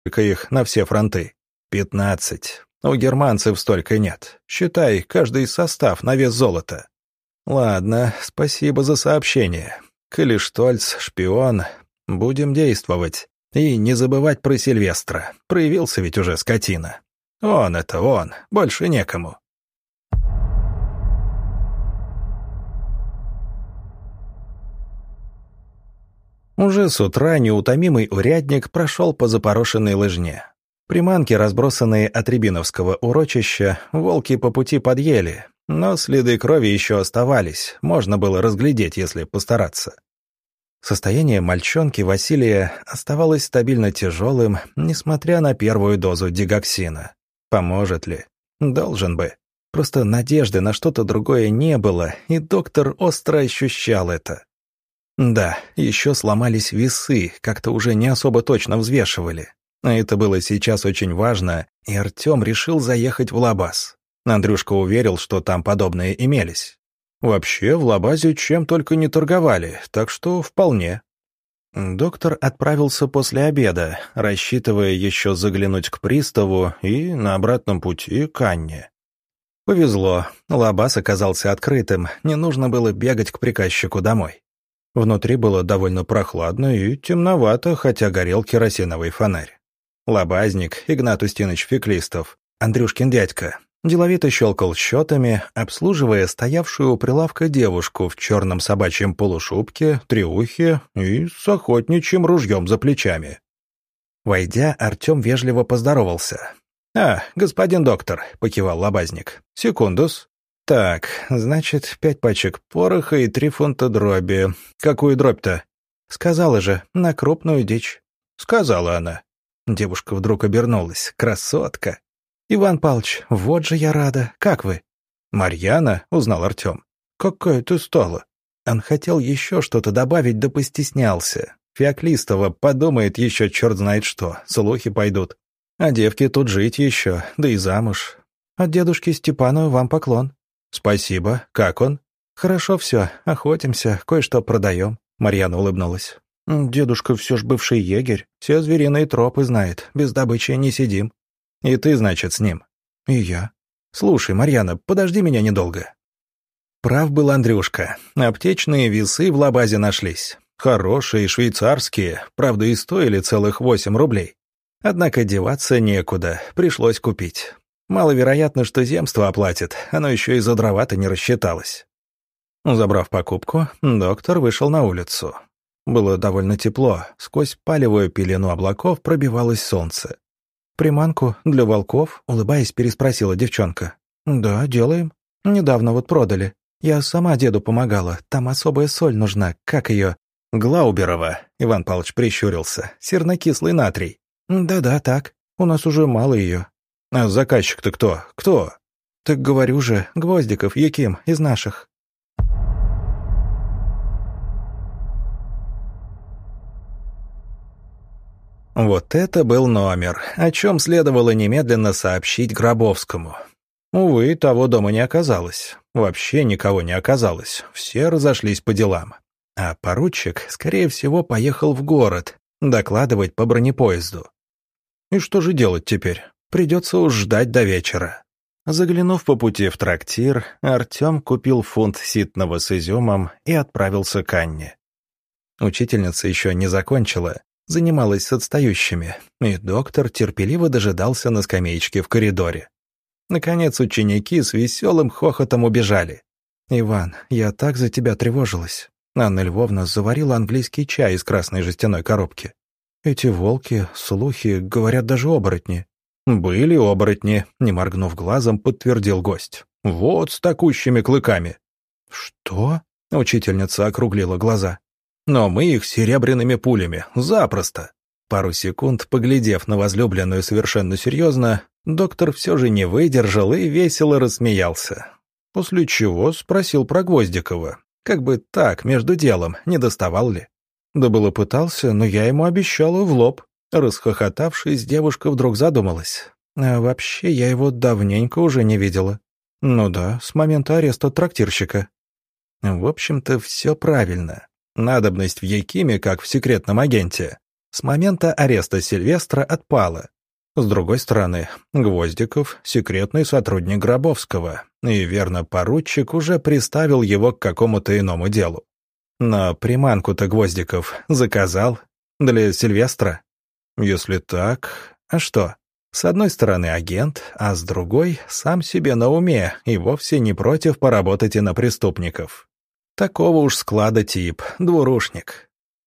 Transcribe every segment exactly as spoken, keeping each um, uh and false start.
Сколько их на все фронты? Пятнадцать. У германцев столько нет. Считай, каждый состав на вес золота. Ладно, спасибо за сообщение. Коли Штольц шпион, будем действовать. И не забывать про Сильвестра. Проявился ведь уже скотина. Он это он, больше некому. Уже с утра неутомимый урядник прошел по запорошенной лыжне. Приманки, разбросанные от Рябиновского урочища, волки по пути подъели, но следы крови еще оставались, можно было разглядеть, если постараться. Состояние мальчонки Василия оставалось стабильно тяжелым, несмотря на первую дозу дигоксина. Поможет ли? Должен бы. Просто надежды на что-то другое не было, и доктор остро ощущал это. Да, еще сломались весы, как-то уже не особо точно взвешивали. А это было сейчас очень важно, и Артем решил заехать в Лабаз. Андрюшка уверил, что там подобные имелись. Вообще, в Лабазе чем только не торговали, так что вполне. Доктор отправился после обеда, рассчитывая еще заглянуть к приставу и на обратном пути к Анне. Повезло, Лабаз оказался открытым, не нужно было бегать к приказчику домой. Внутри было довольно прохладно и темновато, хотя горел керосиновый фонарь. Лабазник Игнат Устиныч Феклистов, Андрюшкин дядька, деловито щелкал счетами, обслуживая стоявшую у прилавка девушку в черном собачьем полушубке, триухе и с охотничьим ружьем за плечами. Войдя, Артем вежливо поздоровался. «А, господин доктор», — покивал лабазник. «Секундус. Так, значит, пять пачек пороха и три фунта дроби. Какую дробь-то?» «Сказала же, на крупную дичь». «Сказала она». Девушка вдруг обернулась. «Красотка!» «Иван Павлович, вот же я рада. Как вы?» «Марьяна?» — узнал Артем. «Какая ты стала?» Он хотел еще что-то добавить, да постеснялся. Феоклистова подумает еще черт знает что, слухи пойдут. А девки тут жить еще, да и замуж. От дедушки Степана вам поклон. «Спасибо. Как он?» «Хорошо все. Охотимся, кое-что продаем», — Марьяна улыбнулась. «Дедушка все ж бывший егерь, все звериные тропы знает, без добычи не сидим». «И ты, значит, с ним?» «И я». «Слушай, Марьяна, подожди меня недолго». Прав был Андрюшка. Аптечные весы в Лабазе нашлись. Хорошие, швейцарские, правда и стоили целых восемь рублей. Однако деваться некуда, пришлось купить. Маловероятно, что земство оплатит, оно еще и за дрова-то не рассчиталось. Забрав покупку, доктор вышел на улицу. Было довольно тепло, сквозь палевую пелену облаков пробивалось солнце. «Приманку для волков?» — улыбаясь, переспросила девчонка. «Да, делаем. Недавно вот продали. Я сама деду помогала, там особая соль нужна, как ее?» «Глауберова», — Иван Павлович прищурился, — «сернокислый натрий». «Да-да, так. У нас уже мало ее». «А заказчик-то кто? Кто?» «Так говорю же, Гвоздиков, Яким, из наших». Вот это был номер, о чем следовало немедленно сообщить Гробовскому. Увы, того дома не оказалось. Вообще никого не оказалось, все разошлись по делам. А поручик, скорее всего, поехал в город, докладывать по бронепоезду. И что же делать теперь? Придется уж ждать до вечера. Заглянув по пути в трактир, Артем купил фунт ситного с изюмом и отправился к Анне. Учительница еще не закончила, занималась с отстающими, и доктор терпеливо дожидался на скамеечке в коридоре. Наконец ученики с веселым хохотом убежали. «Иван, я так за тебя тревожилась». Анна Львовна заварила английский чай из красной жестяной коробки. «Эти волки, слухи, говорят, даже оборотни». «Были оборотни», — не моргнув глазом, подтвердил гость. «Вот с такущими клыками». «Что?» — учительница округлила глаза. «Но мы их серебряными пулями, запросто». Пару секунд, поглядев на возлюбленную совершенно серьезно, доктор все же не выдержал и весело рассмеялся. После чего спросил про Гвоздикова. Как бы так, между делом, не доставал ли? Да было пытался, но я ему обещала в лоб. Расхохотавшись, девушка вдруг задумалась. А вообще, я его давненько уже не видела. Ну да, с момента ареста трактирщика. В общем-то, все правильно. Надобность в Якиме, как в секретном агенте. С момента ареста Сильвестра отпало. С другой стороны, Гвоздиков — секретный сотрудник Гробовского, и, верно, поручик уже приставил его к какому-то иному делу. Но приманку-то Гвоздиков заказал для Сильвестра. Если так, а что? С одной стороны агент, а с другой — сам себе на уме и вовсе не против поработать и на преступников. Такого уж склада тип, двурушник.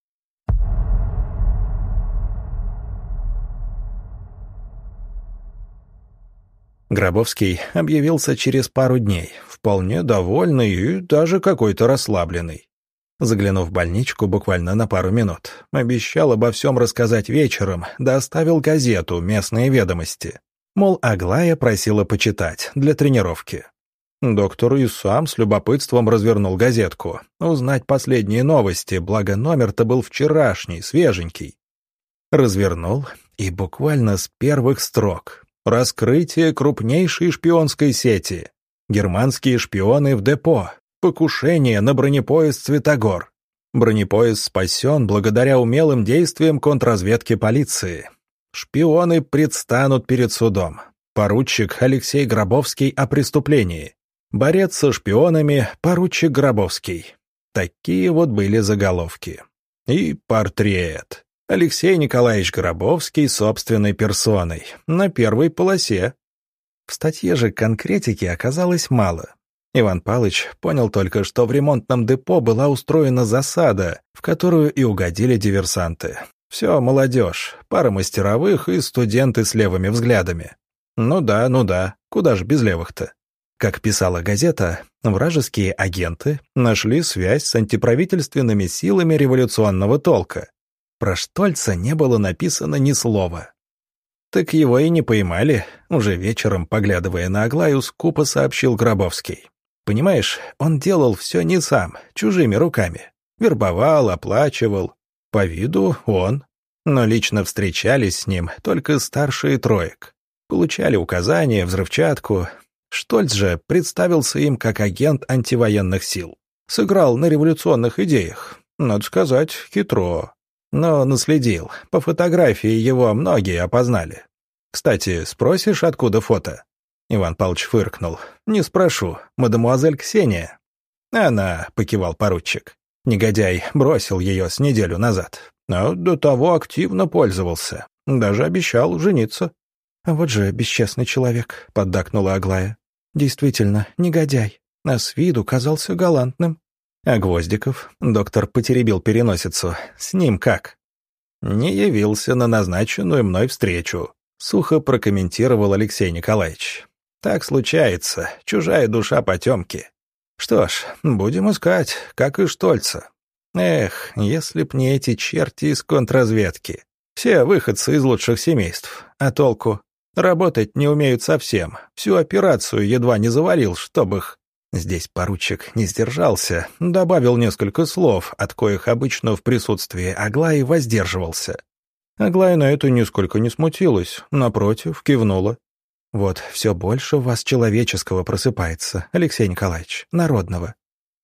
Гробовский объявился через пару дней, вполне довольный и даже какой-то расслабленный. Заглянув в больничку буквально на пару минут, обещал обо всем рассказать вечером, да оставил газету «Местные ведомости». Мол, Аглая просила почитать для тренировки. Доктор и сам с любопытством развернул газетку, узнать последние новости, благо номер-то был вчерашний, свеженький. Развернул, и буквально с первых строк. Раскрытие крупнейшей шпионской сети. Германские шпионы в депо. Покушение на бронепоезд «Светогор». Бронепоезд спасен благодаря умелым действиям контрразведки полиции. Шпионы предстанут перед судом. Поручик Алексей Гробовский о преступлении. Борец со шпионами поручик Гробовский. Такие вот были заголовки. И портрет. Алексей Николаевич Гробовский собственной персоной, на первой полосе. В статье же конкретики оказалось мало. Иван Палыч понял только, что в ремонтном депо была устроена засада, в которую и угодили диверсанты. Все молодежь, пара мастеровых и студенты с левыми взглядами. Ну да, ну да, куда ж без левых-то? Как писала газета, вражеские агенты нашли связь с антиправительственными силами революционного толка. Про Штольца не было написано ни слова. Так его и не поймали, уже вечером, поглядывая на Аглаю, скупо сообщил Гробовский. Понимаешь, он делал все не сам, чужими руками. Вербовал, оплачивал. По виду он. Но лично встречались с ним только старшие троек. Получали указания, взрывчатку. Штольц же представился им как агент антивоенных сил. Сыграл на революционных идеях. Надо сказать, хитро. Но наследил. По фотографии его многие опознали. Кстати, спросишь, откуда фото? Иван Павлович фыркнул. Не спрошу. Мадемуазель Ксения. Она, покивал поручик. Негодяй бросил ее с неделю назад. А до того активно пользовался. Даже обещал жениться. А вот же бесчестный человек, поддакнула Аглая. Действительно, негодяй. А с виду казался галантным. А Гвоздиков, доктор потеребил переносицу, с ним как? Не явился на назначенную мной встречу, сухо прокомментировал Алексей Николаевич. Так случается, чужая душа потемки. Что ж, будем искать, как и Штольца. Эх, если б не эти черти из контрразведки. Все выходцы из лучших семейств. А толку? Работать не умеют совсем. Всю операцию едва не завалил, чтоб их... Здесь поручик не сдержался, добавил несколько слов, от коих обычно в присутствии Аглаи воздерживался. Аглая на это нисколько не смутилась, напротив, кивнула. «Вот, все больше у вас человеческого просыпается, Алексей Николаевич, народного».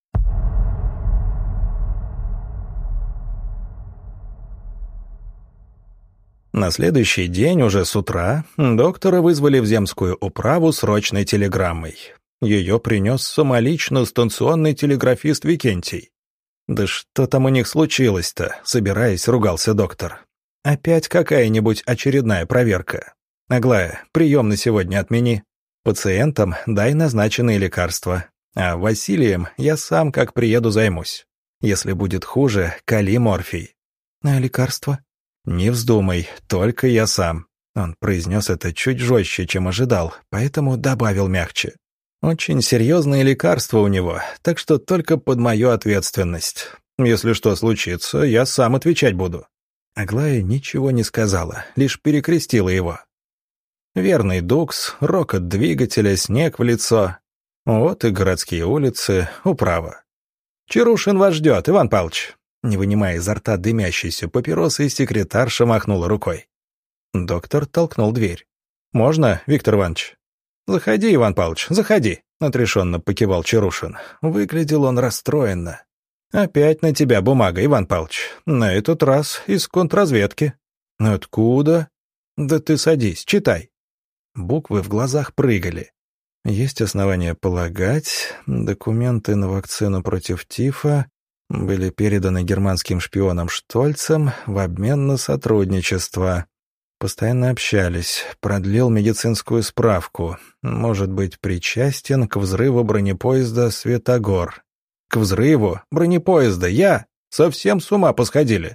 На следующий день, уже с утра, доктора вызвали в земскую управу срочной телеграммой. Ее принес самолично станционный телеграфист Викентий. «Да что там у них случилось-то?» — собираясь, ругался доктор. «Опять какая-нибудь очередная проверка. Аглая, прием на сегодня отмени. Пациентам дай назначенные лекарства. А Василием я сам, как приеду, займусь. Если будет хуже, кали морфий». «А лекарства?» «Не вздумай, только я сам». Он произнес это чуть жестче, чем ожидал, поэтому добавил мягче. «Очень серьезные лекарства у него, так что только под мою ответственность. Если что случится, я сам отвечать буду». Аглая ничего не сказала, лишь перекрестила его. Верный дукс, рокот двигателя, снег в лицо. Вот и городские улицы, управа. «Чарушин вас ждет, Иван Павлович». Не вынимая изо рта дымящейся папиросы, секретарша махнула рукой. Доктор толкнул дверь. «Можно, Виктор Иванович?» «Заходи, Иван Павлович, заходи», — отрешенно покивал Чарушин. Выглядел он расстроенно. «Опять на тебя бумага, Иван Павлович. На этот раз из контрразведки». «Откуда?» «Да ты садись, читай». Буквы в глазах прыгали. Есть основания полагать, документы на вакцину против тифа были переданы германским шпионам Штольцем в обмен на сотрудничество. Постоянно общались, продлил медицинскую справку. Может быть причастен к взрыву бронепоезда «Светогор». К взрыву бронепоезда я? Совсем с ума посходили.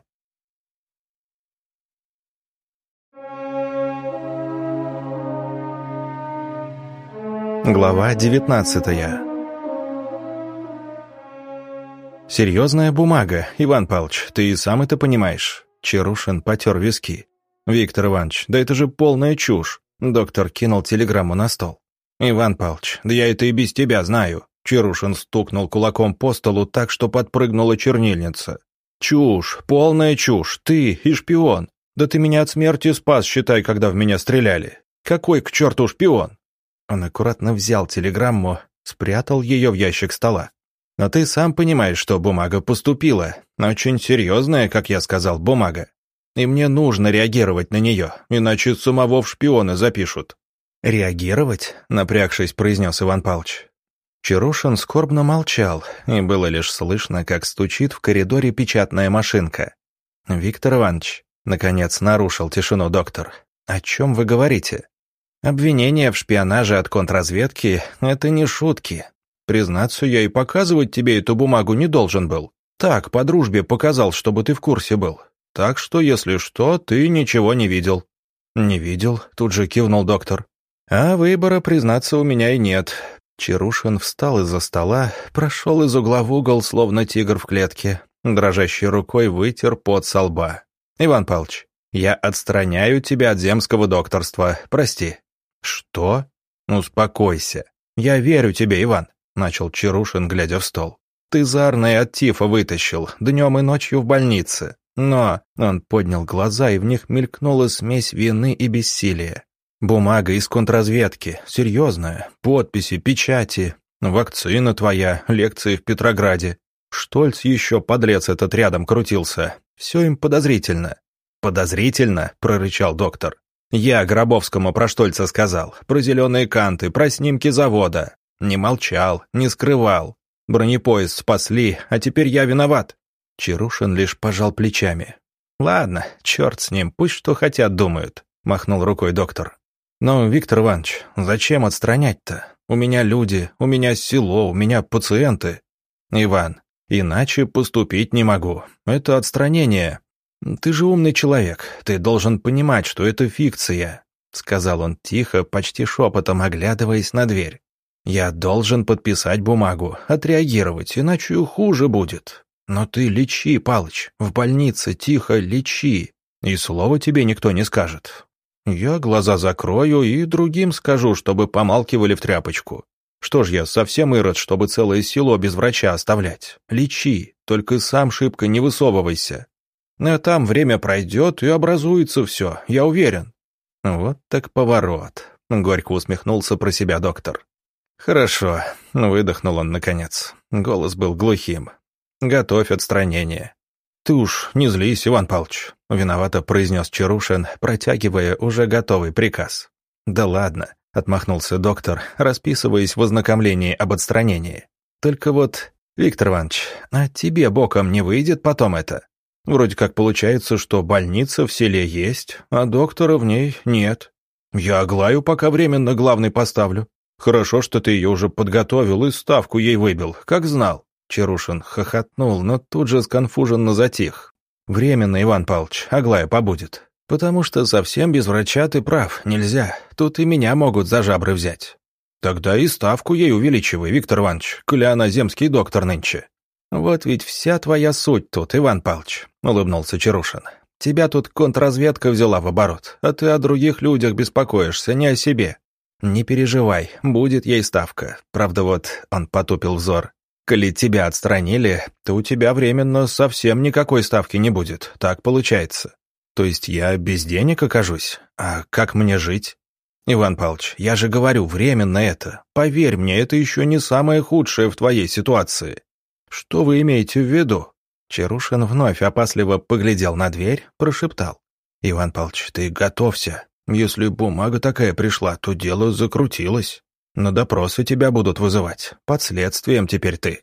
Глава девятнадцатая. «Серьезная бумага, Иван Павлович, ты и сам это понимаешь». Чарушин потер виски. «Виктор Иванович, да это же полная чушь». Доктор кинул телеграмму на стол. «Иван Павлович, да я это и без тебя знаю». Чарушин стукнул кулаком по столу так, что подпрыгнула чернильница. «Чушь, полная чушь, ты и шпион. Да ты меня от смерти спас, считай, когда в меня стреляли. Какой к черту шпион?» Он аккуратно взял телеграмму, спрятал ее в ящик стола. «Но ты сам понимаешь, что бумага поступила. Очень серьезная, как я сказал, бумага. И мне нужно реагировать на нее, иначе самого в шпионы запишут». «Реагировать?» — напрягшись, произнес Иван Павлович. Чарушин скорбно молчал, и было лишь слышно, как стучит в коридоре печатная машинка. «Виктор Иванович», — наконец нарушил тишину доктор, — «о чем вы говорите? Обвинение в шпионаже от контрразведки — это не шутки. Признаться, я и показывать тебе эту бумагу не должен был. Так, по дружбе показал, чтобы ты в курсе был. Так что, если что, ты ничего не видел». «Не видел», — тут же кивнул доктор. «А выбора, признаться, у меня и нет». Чарушин встал из-за стола, прошел из угла в угол, словно тигр в клетке. Дрожащей рукой вытер пот со лба. «Иван Павлович, я отстраняю тебя от земского докторства. Прости». «Что?» «Успокойся. Я верю тебе, Иван», — начал Чарушин, глядя в стол. «Ты Зарной от тифа вытащил, днем и ночью в больнице. Но...» Он поднял глаза, и в них мелькнула смесь вины и бессилия. «Бумага из контрразведки, серьезная, подписи, печати, вакцина твоя, лекции в Петрограде. Штольц еще, подлец этот, рядом крутился. Все им подозрительно». «Подозрительно?» — прорычал доктор. «Я Гробовскому про Штольца сказал, про зеленые канты, про снимки завода. Не молчал, не скрывал. Бронепоезд спасли, а теперь я виноват». Чарушин лишь пожал плечами. «Ладно, черт с ним, пусть что хотят думают», — махнул рукой доктор. «Но, Виктор Иванович, зачем отстранять-то? У меня люди, у меня село, у меня пациенты». «Иван, иначе поступить не могу. Это отстранение. Ты же умный человек, ты должен понимать, что это фикция», — сказал он тихо, почти шепотом, оглядываясь на дверь. «Я должен подписать бумагу, отреагировать, иначе хуже будет. Но ты лечи, Палыч, в больнице тихо лечи, и слова тебе никто не скажет. Я глаза закрою и другим скажу, чтобы помалкивали в тряпочку. Что ж я, совсем ирод, чтобы целое село без врача оставлять? Лечи, только сам шибко не высовывайся. А там время пройдет и образуется все, я уверен». «Вот так поворот», — горько усмехнулся про себя доктор. «Хорошо», — выдохнул он наконец. Голос был глухим. «Готовь отстранение». «Ты уж не злись, Иван Павлович», — виновато произнес Чарушин, протягивая уже готовый приказ. «Да ладно», — отмахнулся доктор, расписываясь в ознакомлении об отстранении. «Только вот, Виктор Иванович, а тебе боком не выйдет потом это? Вроде как получается, что больница в селе есть, а доктора в ней нет. Я Аглаю пока временно главной поставлю. Хорошо, что ты ее уже подготовил и ставку ей выбил, как знал». Чарушин хохотнул, но тут же сконфуженно затих. «Временно, Иван Павлович, Аглая побудет. Потому что совсем без врача ты прав, нельзя. Тут и меня могут за жабры взять. Тогда и ставку ей увеличивай, Виктор Иванович, коли она земский доктор нынче». «Вот ведь вся твоя суть тут, Иван Павлович», — улыбнулся Чарушин. «Тебя тут контрразведка взяла в оборот, а ты о других людях беспокоишься, не о себе. Не переживай, будет ей ставка. Правда вот...» — он потупил взор. «Коли тебя отстранили, то у тебя временно совсем никакой ставки не будет, так получается. То есть я без денег окажусь? А как мне жить? Иван Павлович, я же говорю, временно это. Поверь мне, это еще не самое худшее в твоей ситуации. «Что вы имеете в виду?» Чарушин вновь опасливо поглядел на дверь, прошептал. «Иван Павлович, ты готовься. Если бумага такая пришла, то дело закрутилось. На допросы тебя будут вызывать. Под следствием теперь ты».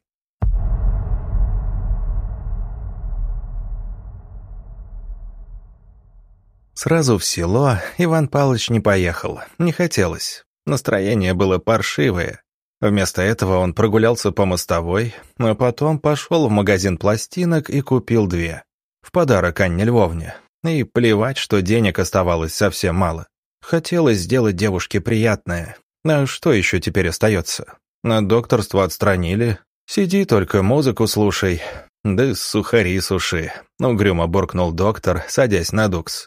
Сразу в село Иван Павлович не поехал, не хотелось. Настроение было паршивое. Вместо этого он прогулялся по мостовой, а потом пошел в магазин пластинок и купил две. В подарок Анне Львовне. И плевать, что денег оставалось совсем мало. Хотелось сделать девушке приятное. А что еще теперь остается? На докторство отстранили. Сиди только, музыку слушай. Да сухари суши. Угрюмо буркнул доктор, садясь на дукс.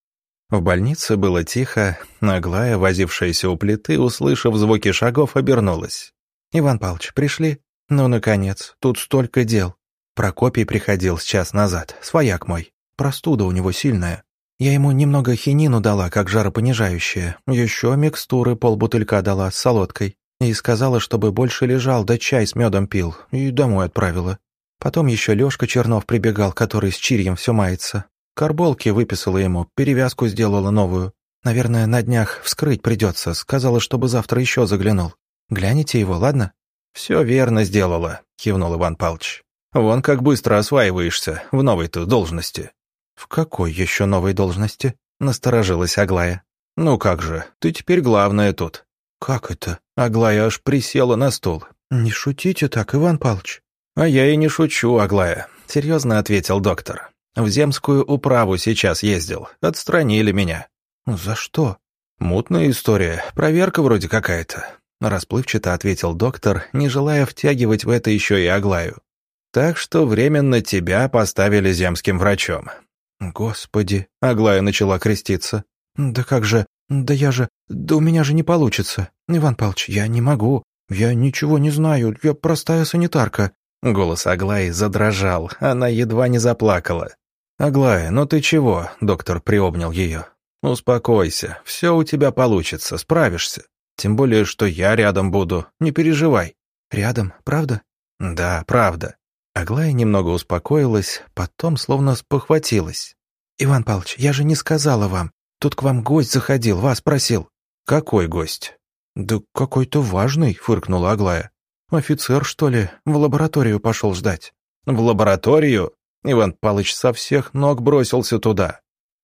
В больнице было тихо. Аглая, возившаяся у плиты, услышав звуки шагов, обернулась. «Иван Павлович, пришли? Ну, наконец, тут столько дел. Прокопий приходил с час назад, свояк мой. Простуда у него сильная. Я ему немного хинину дала, как жаропонижающее. Еще микстуры полбутылька дала с солодкой. И сказала, чтобы больше лежал, да чай с медом пил. И домой отправила. Потом еще Лешка Чернов прибегал, который с чирьем все мается. Карболки выписала ему, перевязку сделала новую. Наверное, на днях вскрыть придется. Сказала, чтобы завтра еще заглянул. Гляните его, ладно?» «Все верно сделала», — кивнул Иван Павлович. «Вон как быстро осваиваешься в новой-то должности». «В какой еще новой должности?» — насторожилась Аглая. «Ну как же, ты теперь главная тут». «Как это?» — Аглая аж присела на стул. «Не шутите так, Иван Павлович». «А я и не шучу, Аглая», — серьезно ответил доктор. «В земскую управу сейчас ездил. Отстранили меня». «За что?» «Мутная история. Проверка вроде какая-то», — расплывчато ответил доктор, не желая втягивать в это еще и Аглаю. «Так что временно тебя поставили земским врачом». «Господи!» — Аглая начала креститься. «Да как же... Да я же... Да у меня же не получится. Иван Павлович, я не могу. Я ничего не знаю. Я простая санитарка». Голос Аглаи задрожал. Она едва не заплакала. «Аглая, ну ты чего?» — доктор приобнял ее. «Успокойся. Все у тебя получится. Справишься. Тем более, что я рядом буду. Не переживай». «Рядом? Правда?» «Да, правда». Аглая немного успокоилась, потом словно спохватилась. «Иван Павлович, я же не сказала вам. Тут к вам гость заходил, вас просил». «Какой гость?» «Да какой-то важный», — фыркнула Аглая. «Офицер, что ли? В лабораторию пошел ждать». «В лабораторию?» Иван Павлович со всех ног бросился туда.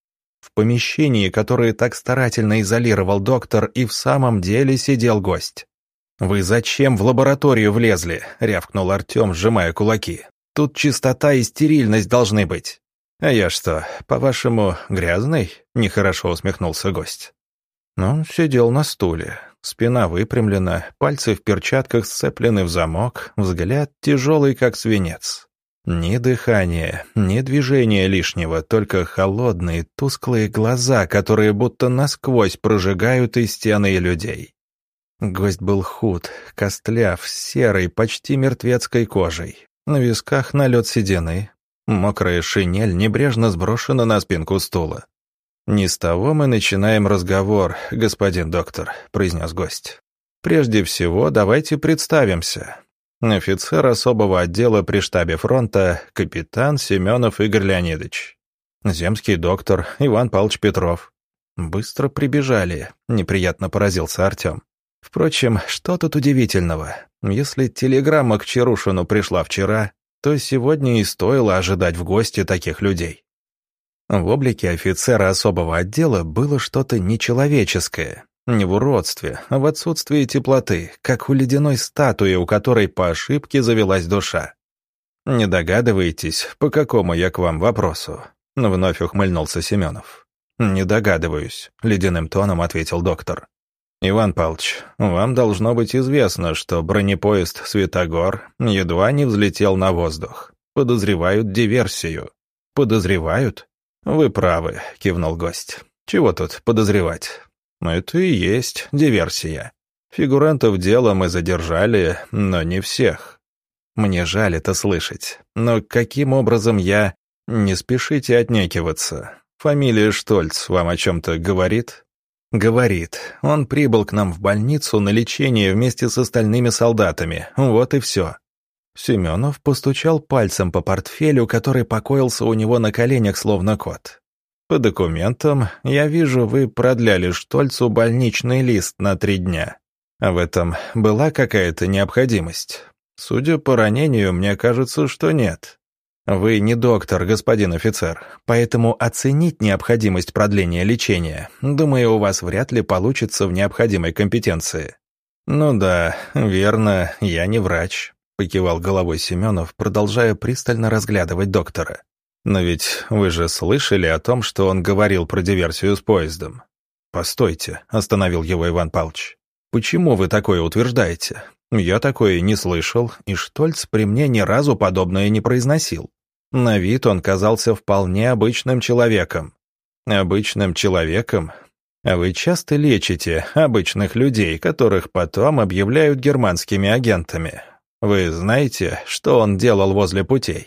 В помещении, которое так старательно изолировал доктор, и в самом деле сидел гость. «Вы зачем в лабораторию влезли?» — рявкнул Артем, сжимая кулаки. «Тут чистота и стерильность должны быть». «А я что, по-вашему, грязный?» — нехорошо усмехнулся гость. Он сидел на стуле, спина выпрямлена, пальцы в перчатках сцеплены в замок, взгляд тяжелый, как свинец. Ни дыхания, ни движения лишнего, только холодные, тусклые глаза, которые будто насквозь прожигают и стены, и людей. Гость был худ, костляв, серой, почти мертвецкой кожей. На висках налет седины. Мокрая шинель небрежно сброшена на спинку стула. «Не с того мы начинаем разговор, господин доктор», — произнес гость. «Прежде всего, давайте представимся. Офицер особого отдела при штабе фронта, капитан Семенов Игорь Леонидович. Земский доктор Иван Павлович Петров». «Быстро прибежали», — неприятно поразился Артем. «Впрочем, что тут удивительного? Если телеграмма к Чарушину пришла вчера, то сегодня и стоило ожидать в гости таких людей». В облике офицера особого отдела было что-то нечеловеческое. Не в уродстве, а в отсутствии теплоты, как у ледяной статуи, у которой по ошибке завелась душа. «Не догадываетесь, по какому я к вам вопросу?» — вновь ухмыльнулся Семенов. «Не догадываюсь», — ледяным тоном ответил доктор. «Иван Павлович, вам должно быть известно, что бронепоезд «Светогор» едва не взлетел на воздух. Подозревают диверсию». «Подозревают?» «Вы правы», — кивнул гость. «Чего тут подозревать? Это и есть диверсия. Фигурантов дела мы задержали, но не всех. Мне жаль это слышать, но каким образом я... Не спешите отнекиваться. Фамилия Штольц вам о чем-то говорит?» «Говорит. Он прибыл к нам в больницу на лечение вместе с остальными солдатами. Вот и все». Семенов постучал пальцем по портфелю, который покоился у него на коленях, словно кот. «По документам, я вижу, вы продляли Штольцу больничный лист на три дня. А в этом была какая-то необходимость? Судя по ранению, мне кажется, что нет. Вы не доктор, господин офицер, поэтому оценить необходимость продления лечения, думаю, у вас вряд ли получится в необходимой компетенции». «Ну да, верно, я не врач», — покивал головой Семенов, продолжая пристально разглядывать доктора. «Но ведь вы же слышали о том, что он говорил про диверсию с поездом?» «Постойте», — остановил его Иван Павлович. «Почему вы такое утверждаете? Я такое не слышал, и Штольц при мне ни разу подобное не произносил. На вид он казался вполне обычным человеком». «Обычным человеком? А вы часто лечите обычных людей, которых потом объявляют германскими агентами? Вы знаете, что он делал возле путей?»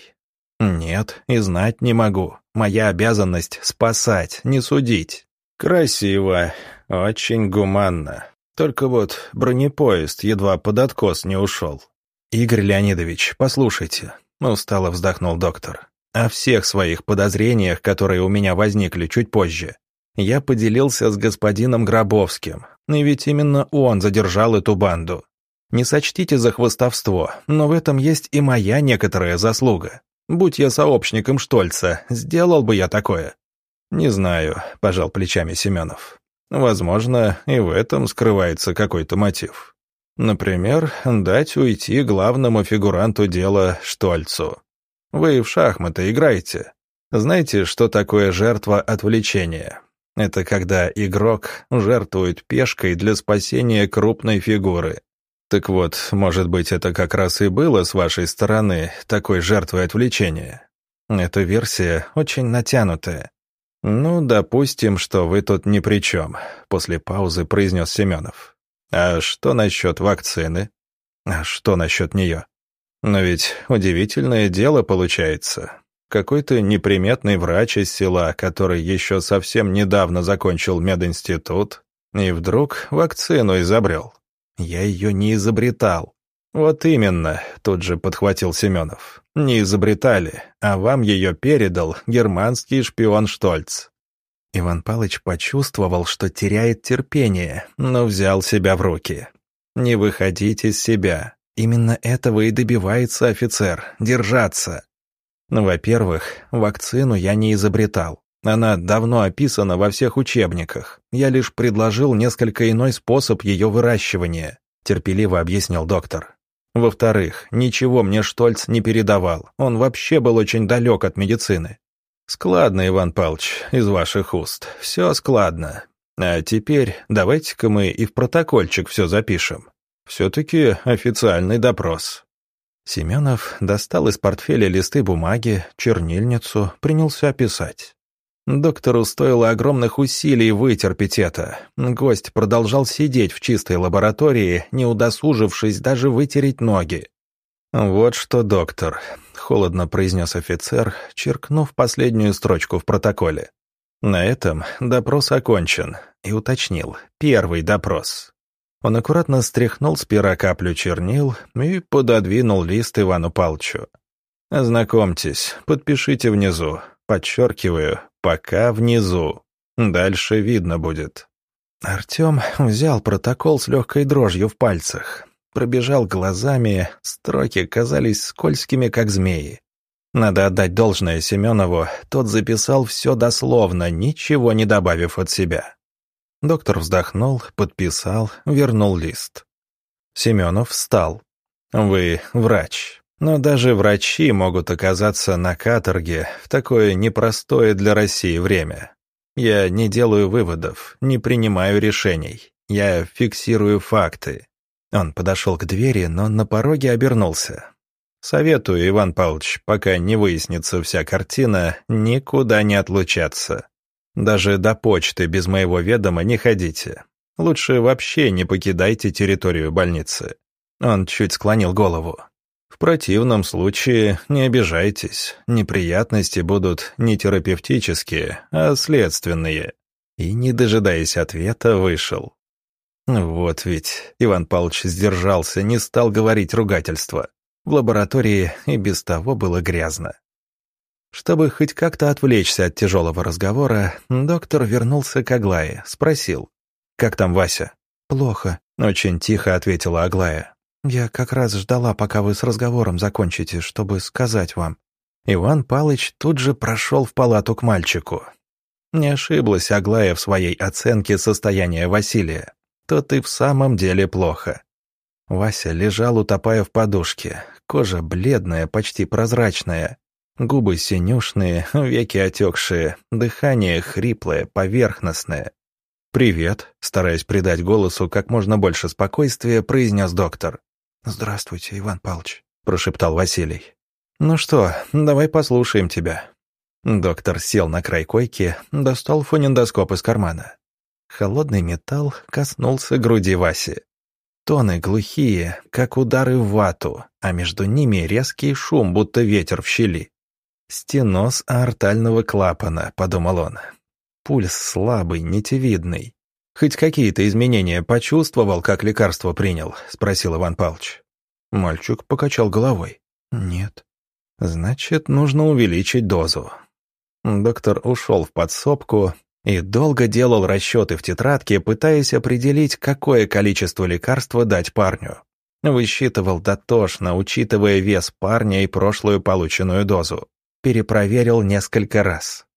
«Нет, и знать не могу. Моя обязанность — спасать, не судить». «Красиво, очень гуманно. Только вот бронепоезд едва под откос не ушел». «Игорь Леонидович, послушайте», — устало вздохнул доктор. «О всех своих подозрениях, которые у меня возникли чуть позже, я поделился с господином Гробовским, и ведь именно он задержал эту банду. Не сочтите за хвастовство, но в этом есть и моя некоторая заслуга. Будь я сообщником Штольца, сделал бы я такое». «Не знаю», — пожал плечами Семенов. «Возможно, и в этом скрывается какой-то мотив. Например, дать уйти главному фигуранту дела Штольцу. Вы в шахматы играете. Знаете, что такое жертва отвлечения? Это когда игрок жертвует пешкой для спасения крупной фигуры. Так вот, может быть, это как раз и было с вашей стороны такой жертвой отвлечения? Эта версия очень натянутая». «Ну, допустим, что вы тут ни при чем», — после паузы произнес Семенов. «А что насчет вакцины?» «А что насчет нее?» «Но ведь удивительное дело получается. Какой-то неприметный врач из села, который еще совсем недавно закончил мединститут, и вдруг вакцину изобрел. Я ее не изобретал». «Вот именно», — тут же подхватил Семенов. «Не изобретали, а вам ее передал германский шпион Штольц». Иван Павлович почувствовал, что теряет терпение, но взял себя в руки. «Не выходить из себя. Именно этого и добивается офицер — держаться. Во-первых, вакцину я не изобретал. Она давно описана во всех учебниках. Я лишь предложил несколько иной способ ее выращивания», — терпеливо объяснил доктор. «Во-вторых, ничего мне Штольц не передавал. Он вообще был очень далек от медицины». «Складно, Иван Павлович, из ваших уст. Все складно. А теперь давайте-ка мы и в протокольчик все запишем. Все-таки официальный допрос». Семенов достал из портфеля листы бумаги, чернильницу, принялся писать. Доктору стоило огромных усилий вытерпеть это. Гость продолжал сидеть в чистой лаборатории, не удосужившись даже вытереть ноги. «Вот что, доктор», — холодно произнес офицер, черкнув последнюю строчку в протоколе. «На этом допрос окончен», и уточнил. «Первый допрос». Он аккуратно стряхнул с пера каплю чернил и пододвинул лист Ивану Павловичу. «Ознакомьтесь, подпишите внизу. Подчеркиваю, пока внизу. Дальше видно будет». Артем взял протокол с легкой дрожью в пальцах. Пробежал глазами, строки казались скользкими, как змеи. Надо отдать должное Семенову, тот записал все дословно, ничего не добавив от себя. Доктор вздохнул, подписал, вернул лист. Семенов встал. «Вы врач. Но даже врачи могут оказаться на каторге в такое непростое для России время. Я не делаю выводов, не принимаю решений. Я фиксирую факты». Он подошел к двери, но на пороге обернулся. «Советую, Иван Павлович, пока не выяснится вся картина, никуда не отлучаться. Даже до почты без моего ведома не ходите. Лучше вообще не покидайте территорию больницы». Он чуть склонил голову. «В противном случае не обижайтесь. Неприятности будут не терапевтические, а следственные». И, не дожидаясь ответа, вышел. Вот ведь Иван Павлович сдержался, не стал говорить ругательства. В лаборатории и без того было грязно. Чтобы хоть как-то отвлечься от тяжелого разговора, доктор вернулся к Аглае, спросил: «Как там Вася?» «Плохо», — очень тихо ответила Аглая. «Я как раз ждала, пока вы с разговором закончите, чтобы сказать вам». Иван Палыч тут же прошел в палату к мальчику. Не ошиблась Аглая в своей оценке состояния Василия. Тот и в самом деле плохо. Вася лежал, утопая в подушке. Кожа бледная, почти прозрачная. Губы синюшные, веки отекшие, дыхание хриплое, поверхностное. «Привет», — стараясь придать голосу как можно больше спокойствия, произнес доктор. «Здравствуйте, Иван Павлович», — прошептал Василий. «Ну что, давай послушаем тебя». Доктор сел на край койки, достал фонендоскоп из кармана. Холодный металл коснулся груди Васи. Тоны глухие, как удары в вату, а между ними резкий шум, будто ветер в щели. «Стеноз аортального клапана», — подумал он. «Пульс слабый, нитевидный». «Хоть какие-то изменения почувствовал, как лекарство принял?» — спросил Иван Павлович. Мальчик покачал головой. «Нет». «Значит, нужно увеличить дозу». Доктор ушел в подсобку и долго делал расчеты в тетрадке, пытаясь определить, какое количество лекарства дать парню. Высчитывал дотошно, учитывая вес парня и прошлую полученную дозу. Перепроверил несколько раз.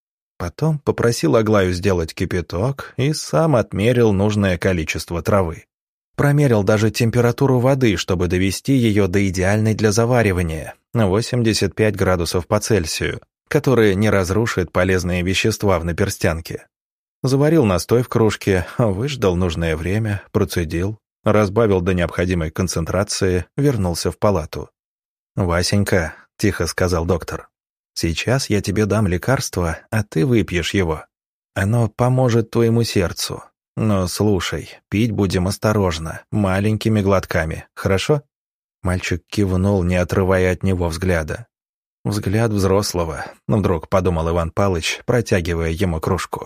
Потом попросил Аглаю сделать кипяток и сам отмерил нужное количество травы. Промерил даже температуру воды, чтобы довести ее до идеальной для заваривания, восемьдесят пять градусов по Цельсию, которая не разрушит полезные вещества в наперстянке. Заварил настой в кружке, выждал нужное время, процедил, разбавил до необходимой концентрации, вернулся в палату. «Васенька», — тихо сказал доктор, — «сейчас я тебе дам лекарство, а ты выпьешь его. Оно поможет твоему сердцу. Но слушай, пить будем осторожно, маленькими глотками, хорошо?» Мальчик кивнул, не отрывая от него взгляда. «Взгляд взрослого», — вдруг подумал Иван Палыч, протягивая ему кружку.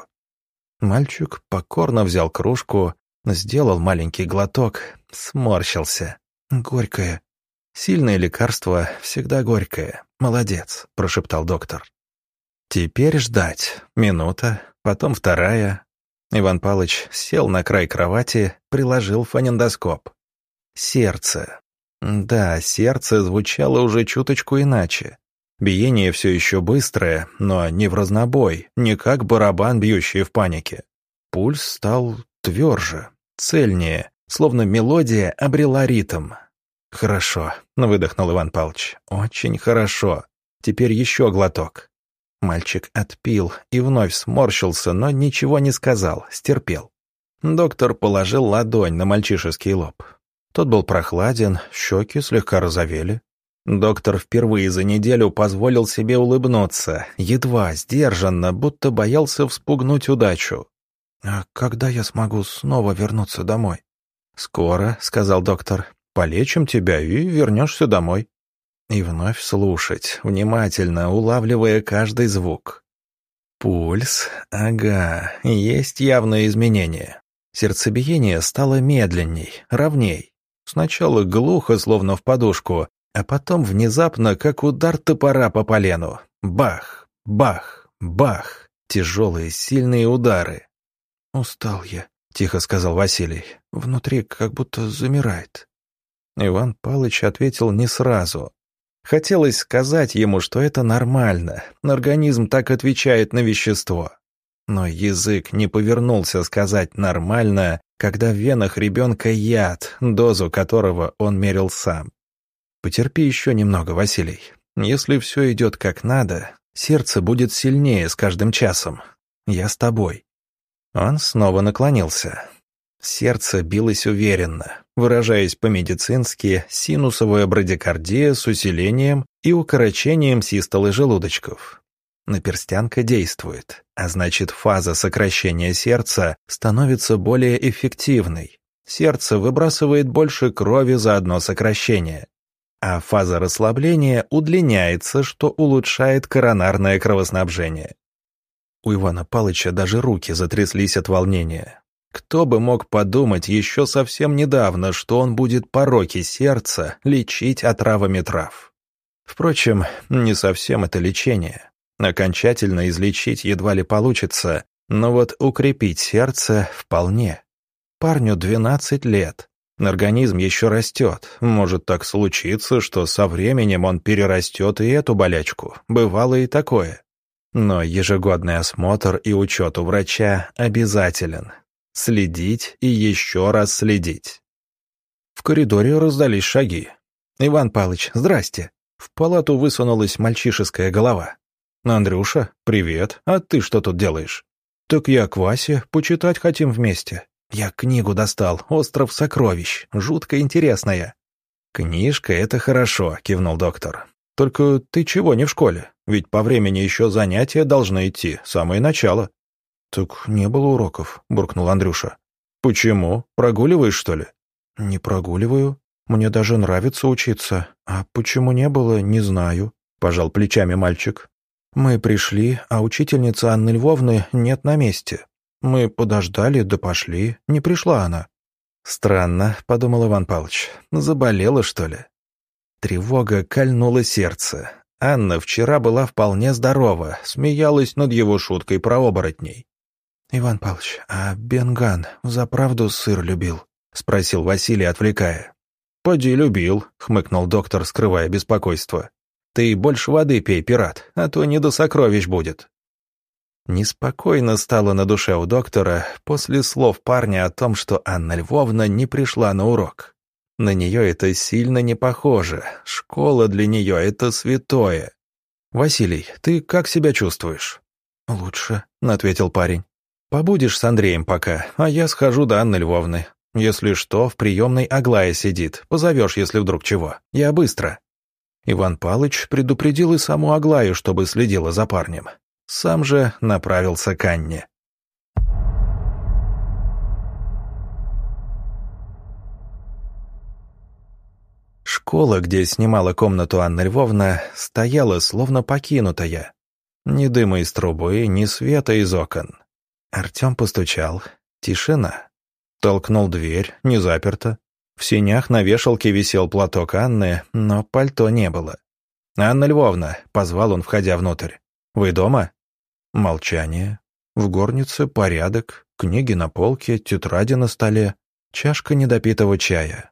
Мальчик покорно взял кружку, сделал маленький глоток, сморщился. «Горькое». «Сильное лекарство всегда горькое. Молодец», — прошептал доктор. «Теперь ждать. Минута, потом вторая». Иван Палыч сел на край кровати, приложил фонендоскоп. Сердце. Да, сердце звучало уже чуточку иначе. Биение все еще быстрое, но не в разнобой, не как барабан, бьющий в панике. Пульс стал тверже, цельнее, словно мелодия обрела ритм. «Хорошо», — выдохнул Иван Павлович, — «очень хорошо. Теперь еще глоток». Мальчик отпил и вновь сморщился, но ничего не сказал, стерпел. Доктор положил ладонь на мальчишеский лоб. Тот был прохладен, щеки слегка розовели. Доктор впервые за неделю позволил себе улыбнуться, едва, сдержанно, будто боялся вспугнуть удачу. «А когда я смогу снова вернуться домой?» «Скоро», — сказал доктор. «Полечим тебя и вернешься домой». И вновь слушать, внимательно улавливая каждый звук. Пульс, ага, есть явные изменения. Сердцебиение стало медленней, ровней. Сначала глухо, словно в подушку, а потом внезапно, как удар топора по полену. Бах, бах, бах. Тяжелые, сильные удары. «Устал я», — тихо сказал Василий. «Внутри как будто замирает». Иван Палыч ответил не сразу. Хотелось сказать ему, что это нормально, организм так отвечает на вещество. Но язык не повернулся сказать «нормально», когда в венах ребенка яд, дозу которого он мерил сам. «Потерпи еще немного, Василий. Если все идет как надо, сердце будет сильнее с каждым часом. Я с тобой». Он снова наклонился. Сердце билось уверенно, выражаясь по-медицински, синусовая брадикардия с усилением и укорочением систолы желудочков. Наперстянка действует, а значит, фаза сокращения сердца становится более эффективной. Сердце выбрасывает больше крови за одно сокращение. А фаза расслабления удлиняется, что улучшает коронарное кровоснабжение. У Ивана Палыча даже руки затряслись от волнения. Кто бы мог подумать еще совсем недавно, что он будет пороки сердца лечить отравами трав. Впрочем, не совсем это лечение. Окончательно излечить едва ли получится, но вот укрепить сердце вполне. Парню двенадцать лет. Организм еще растет. Может так случиться, что со временем он перерастет и эту болячку. Бывало и такое. Но ежегодный осмотр и учет у врача обязателен. Следить и еще раз следить. В коридоре раздались шаги. «Иван Павлович, здрасте!» В палату высунулась мальчишеская голова. «Андрюша, привет. А ты что тут делаешь?» «Так я к Васе. Почитать хотим вместе. Я книгу достал. «Остров сокровищ». Жутко интересная». «Книжка — это хорошо», — кивнул доктор. «Только ты чего не в школе? Ведь по времени еще занятия должны идти. Самое начало». «Так не было уроков», — буркнул Андрюша. «Почему? Прогуливаешь, что ли?» «Не прогуливаю. Мне даже нравится учиться. А почему не было, не знаю», — пожал плечами мальчик. «Мы пришли, а учительницы Анны Львовны нет на месте. Мы подождали, да пошли. Не пришла она». «Странно», — подумал Иван Павлович. «Заболела, что ли?» Тревога кольнула сердце. Анна вчера была вполне здорова, смеялась над его шуткой про оборотней. «Иван Павлович, а Бенган взаправду сыр любил?» — спросил Василий, отвлекая. «Поди любил», — хмыкнул доктор, скрывая беспокойство. «Ты больше воды пей, пират, а то не до сокровищ будет». Неспокойно стало на душе у доктора после слов парня о том, что Анна Львовна не пришла на урок. На нее это сильно не похоже, школа для нее — это святое. «Василий, ты как себя чувствуешь?» «Лучше», — ответил парень. «Побудешь с Андреем пока, а я схожу до Анны Львовны. Если что, в приемной Аглая сидит, позовешь, если вдруг чего. Я быстро». Иван Палыч предупредил и саму Аглаю, чтобы следила за парнем. Сам же направился к Анне. Школа, где снимала комнату Анна Львовна, стояла словно покинутая. Ни дыма из трубы, ни света из окон. Артем постучал. Тишина. Толкнул дверь, не заперта. В сенях на вешалке висел платок Анны, но пальто не было. «Анна Львовна», — позвал он, входя внутрь. «Вы дома?» Молчание. В горнице порядок, книги на полке, тетради на столе, чашка недопитого чая.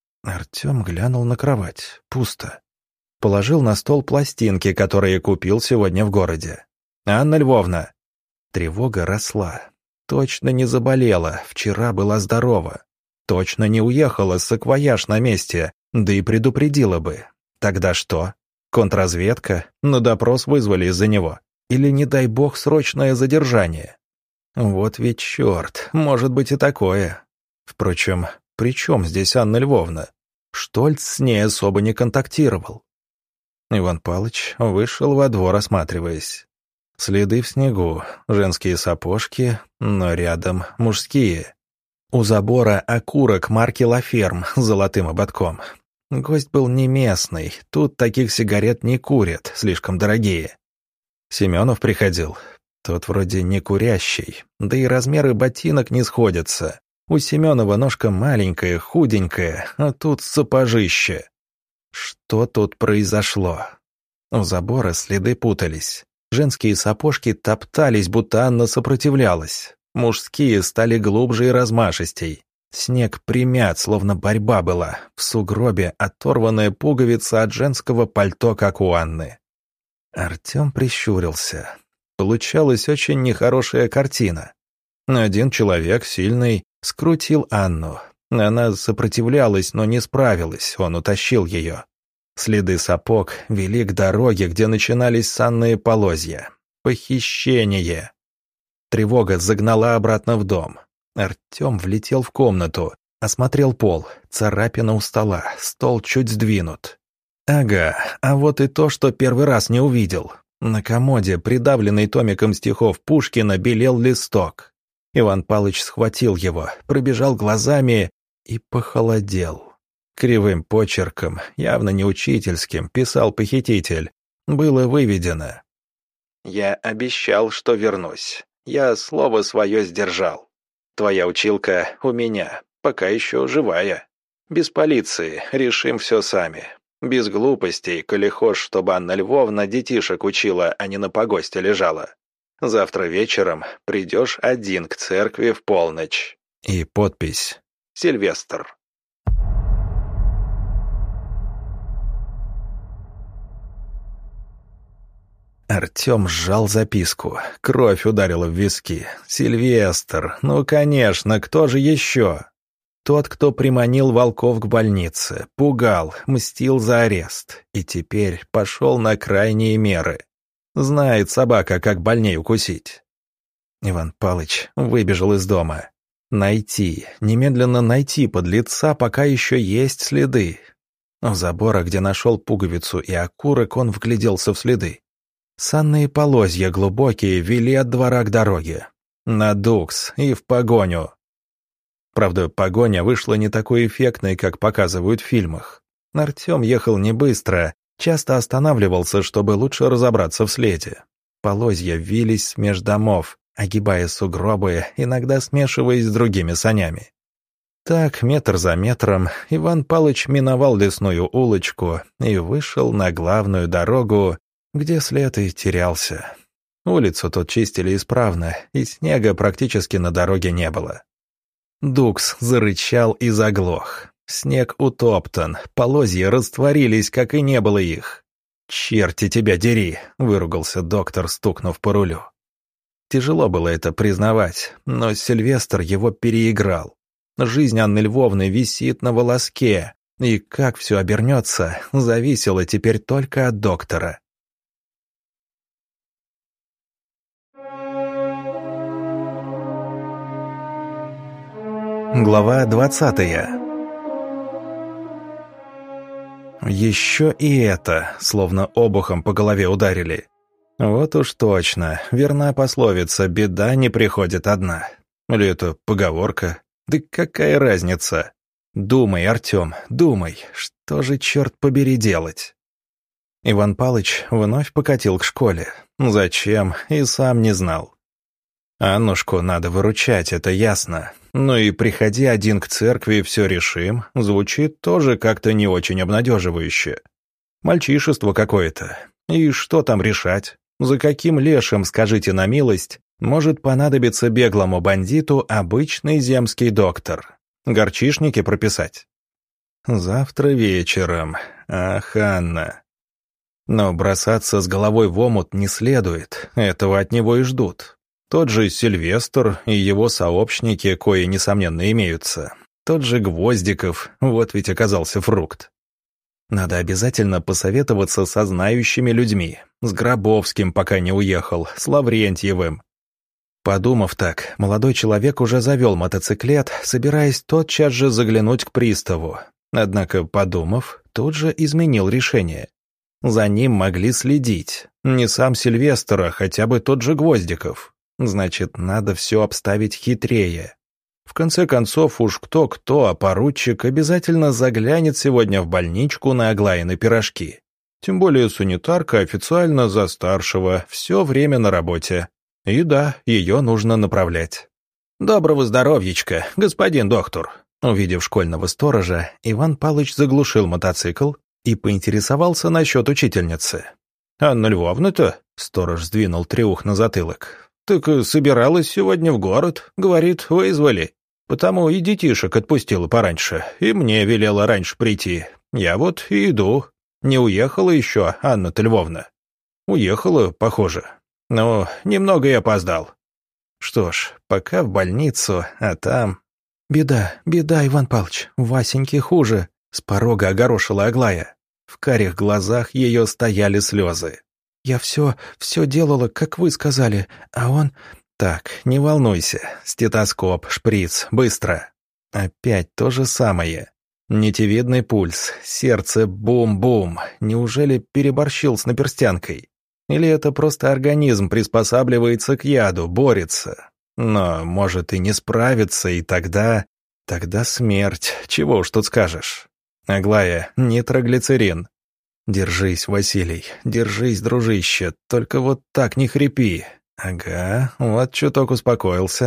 Артем глянул на кровать. Пусто. Положил на стол пластинки, которые купил сегодня в городе. «Анна Львовна!» Тревога росла. Точно не заболела, вчера была здорова. Точно не уехала, саквояж на месте, да и предупредила бы. Тогда что? Контрразведка? На допрос вызвали из-за него? Или, не дай бог, срочное задержание? Вот ведь черт, может быть и такое. Впрочем, при чем здесь Анна Львовна? Штольц с ней особо не контактировал. Иван Палыч вышел во двор, осматриваясь. Следы в снегу, женские сапожки, но рядом мужские. У забора окурок марки «Лаферм» с золотым ободком. Гость был не местный, тут таких сигарет не курят, слишком дорогие. Семенов приходил. Тот вроде не курящий, да и размеры ботинок не сходятся. У Семенова ножка маленькая, худенькая, а тут сапожище. Что тут произошло? У забора следы путались. Женские сапожки топтались, будто Анна сопротивлялась. Мужские стали глубже и размашистей. Снег примят, словно борьба была. В сугробе оторванная пуговица от женского пальто, как у Анны. Артем прищурился. Получалась очень нехорошая картина. Один человек, сильный, скрутил Анну. Она сопротивлялась, но не справилась, он утащил ее. Следы сапог вели к дороге, где начинались санные полозья. Похищение. Тревога загнала обратно в дом. Артем влетел в комнату, осмотрел пол, царапина у стола, стол чуть сдвинут. Ага, а вот и то, что первый раз не увидел. На комоде, придавленный томиком стихов Пушкина, белел листок. Иван Палыч схватил его, пробежал глазами и похолодел. Кривым почерком, явно не учительским, писал похититель. Было выведено: «Я обещал, что вернусь. Я слово свое сдержал. Твоя училка у меня, пока еще живая. Без полиции, решим все сами. Без глупостей, коли хошь, чтобы Анна Львовна детишек учила, а не на погосте лежала. Завтра вечером придешь один к церкви в полночь». И подпись «Сильвестр». Артем сжал записку. Кровь ударила в виски. Сильвестр. Ну, конечно, кто же еще? Тот, кто приманил волков к больнице, пугал, мстил за арест. И теперь пошел на крайние меры. Знает собака, как больней укусить. Иван Палыч выбежал из дома. Найти, немедленно найти подлеца, пока еще есть следы. У забора, где нашел пуговицу и окурок, он вгляделся в следы. Санные полозья глубокие вели от двора к дороге. На Дукс и в погоню. Правда, погоня вышла не такой эффектной, как показывают в фильмах. Артем ехал не быстро, часто останавливался, чтобы лучше разобраться в следе. Полозья вились меж домов, огибая сугробы, иногда смешиваясь с другими санями. Так, метр за метром, Иван Палыч миновал лесную улочку и вышел на главную дорогу, где след и терялся. Улицу тут чистили исправно, и снега практически на дороге не было. Дукс зарычал и заглох. Снег утоптан, полозья растворились, как и не было их. «Черти тебя дери!» — выругался доктор, стукнув по рулю. Тяжело было это признавать, но Сильвестр его переиграл. Жизнь Анны Львовны висит на волоске, и как все обернется, зависело теперь только от доктора. Глава двадцатая. Еще и это, словно обухом по голове ударили. Вот уж точно, верна пословица «беда не приходит одна». Или это поговорка? Да какая разница? Думай, Артем, думай, что же, черт побери, делать? Иван Палыч вновь покатил к школе. Зачем, и сам не знал. Аннушку надо выручать, это ясно. Ну и «приходи один к церкви, все решим» звучит тоже как-то не очень обнадеживающе. Мальчишество какое-то. И что там решать? За каким лешим, скажите на милость, может понадобиться беглому бандиту обычный земский доктор? Горчишники прописать? Завтра вечером. Ах, Анна. Но бросаться с головой в омут не следует, этого от него и ждут. Тот же Сильвестр и его сообщники, кои, несомненно, имеются. Тот же Гвоздиков, вот ведь оказался фрукт. Надо обязательно посоветоваться со знающими людьми. С Гробовским, пока не уехал, с Лаврентьевым. Подумав так, молодой человек уже завел мотоциклет, собираясь тотчас же заглянуть к приставу. Однако, подумав, тут же изменил решение. За ним могли следить. Не сам Сильвестр, а хотя бы тот же Гвоздиков. Значит, надо все обставить хитрее. В конце концов, уж кто-кто, а поручик обязательно заглянет сегодня в больничку на Аглаины пирожки. Тем более санитарка официально за старшего, все время на работе. И да, ее нужно направлять. «Доброго здоровьечка, господин доктор!» Увидев школьного сторожа, Иван Палыч заглушил мотоцикл и поинтересовался насчет учительницы. «Анна Львовна-то?» — сторож сдвинул треух на затылок. «Так собиралась сегодня в город, говорит, вызвали. Потому и детишек отпустила пораньше, и мне велела раньше прийти. Я вот и иду. Не уехала еще Анна-то Львовна?» «Уехала, похоже. Но немного и опоздал». Что ж, пока в больницу, а там... «Беда, беда, Иван Павлович, Васеньке хуже», — с порога огорошила Аглая. В карих глазах ее стояли слезы. «Я все, все делала, как вы сказали, а он...» «Так, не волнуйся. Стетоскоп, шприц, быстро». Опять то же самое. Нитевидный пульс, сердце бум-бум. Неужели переборщил с наперстянкой? Или это просто организм приспосабливается к яду, борется? Но, может, и не справится, и тогда... Тогда смерть, чего уж тут скажешь. Аглая, нитроглицерин. «Держись, Василий, держись, дружище, только вот так не хрипи». «Ага, вот чуток успокоился.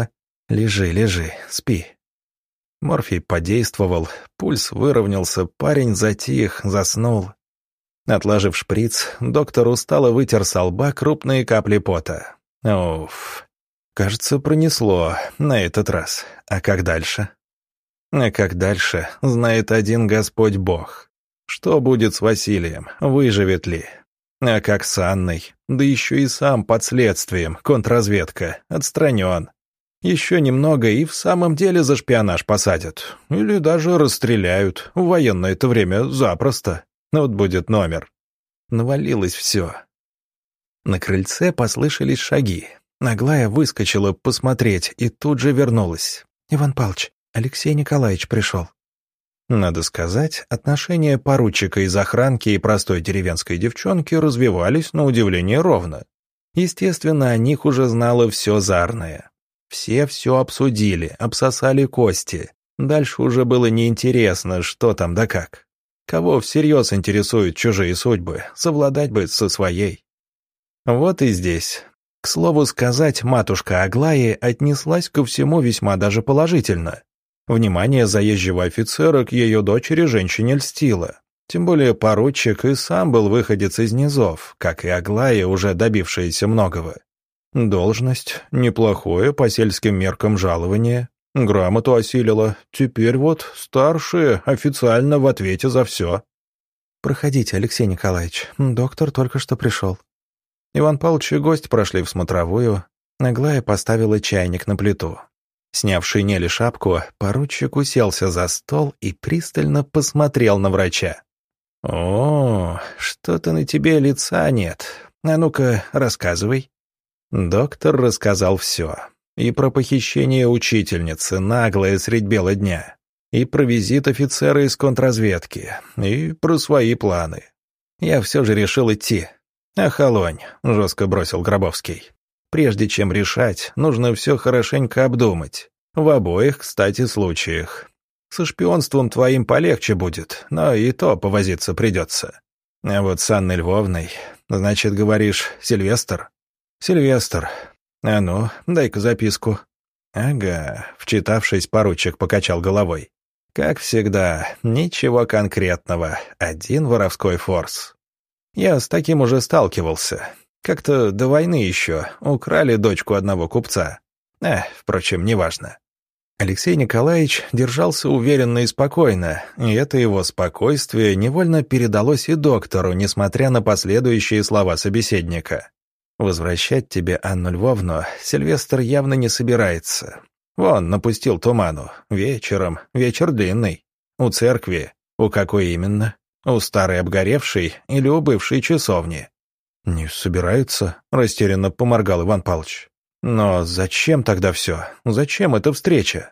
Лежи, лежи, спи». Морфий подействовал, пульс выровнялся, парень затих, заснул. Отложив шприц, доктор устало вытер со лба крупные капли пота. Уф, кажется, пронесло на этот раз. А как дальше? А как дальше, знает один Господь Бог. Что будет с Василием, выживет ли? А как с Анной? Да еще и сам под следствием, контрразведка, отстранен. Еще немного и в самом деле за шпионаж посадят. Или даже расстреляют. В военное-то время запросто. Вот будет номер. Навалилось все. На крыльце послышались шаги. Аглая выскочила посмотреть и тут же вернулась. «Иван Павлович, Алексей Николаевич пришел». Надо сказать, отношения поручика из охранки и простой деревенской девчонки развивались на удивление ровно. Естественно, о них уже знало все Зарное. Все все обсудили, обсосали кости. Дальше уже было неинтересно, что там да как. Кого всерьез интересуют чужие судьбы, совладать бы со своей. Вот и здесь. К слову сказать, матушка Аглаи отнеслась ко всему весьма даже положительно. Внимание заезжего офицера к ее дочери женщине льстило. Тем более поручик и сам был выходец из низов, как и Аглая, уже добившаяся многого. Должность, неплохое по сельским меркам жалование, грамоту осилила, теперь вот старшие официально в ответе за все. «Проходите, Алексей Николаевич, доктор только что пришел». Иван Павлович и гость прошли в смотровую, Аглая поставила чайник на плиту. Сняв шинель и шапку, поручик уселся за стол и пристально посмотрел на врача. «О, что-то на тебе лица нет. А ну-ка, рассказывай». Доктор рассказал все. И про похищение учительницы, наглое средь бела дня. И про визит офицера из контрразведки. И про свои планы. Я все же решил идти. «Охолонь», — жестко бросил Гробовский. «Прежде чем решать, нужно все хорошенько обдумать. В обоих, кстати, случаях. Со шпионством твоим полегче будет, но и то повозиться придется. А вот с Анной Львовной, значит, говоришь, Сильвестр?» «Сильвестр. А ну, дай-ка записку». «Ага», — вчитавшись, поручик покачал головой. «Как всегда, ничего конкретного, один воровской форс. Я с таким уже сталкивался. Как-то до войны еще украли дочку одного купца. Эх, впрочем, неважно». Алексей Николаевич держался уверенно и спокойно, и это его спокойствие невольно передалось и доктору, несмотря на последующие слова собеседника. Возвращать тебе Анну Львовну Сильвестр явно не собирается. Вон, напустил туману. Вечером, вечер длинный. У церкви. У какой именно? У старой обгоревшей или у бывшей часовни? «Не собирается», — растерянно поморгал Иван Павлович. «Но зачем тогда все? Зачем эта встреча?»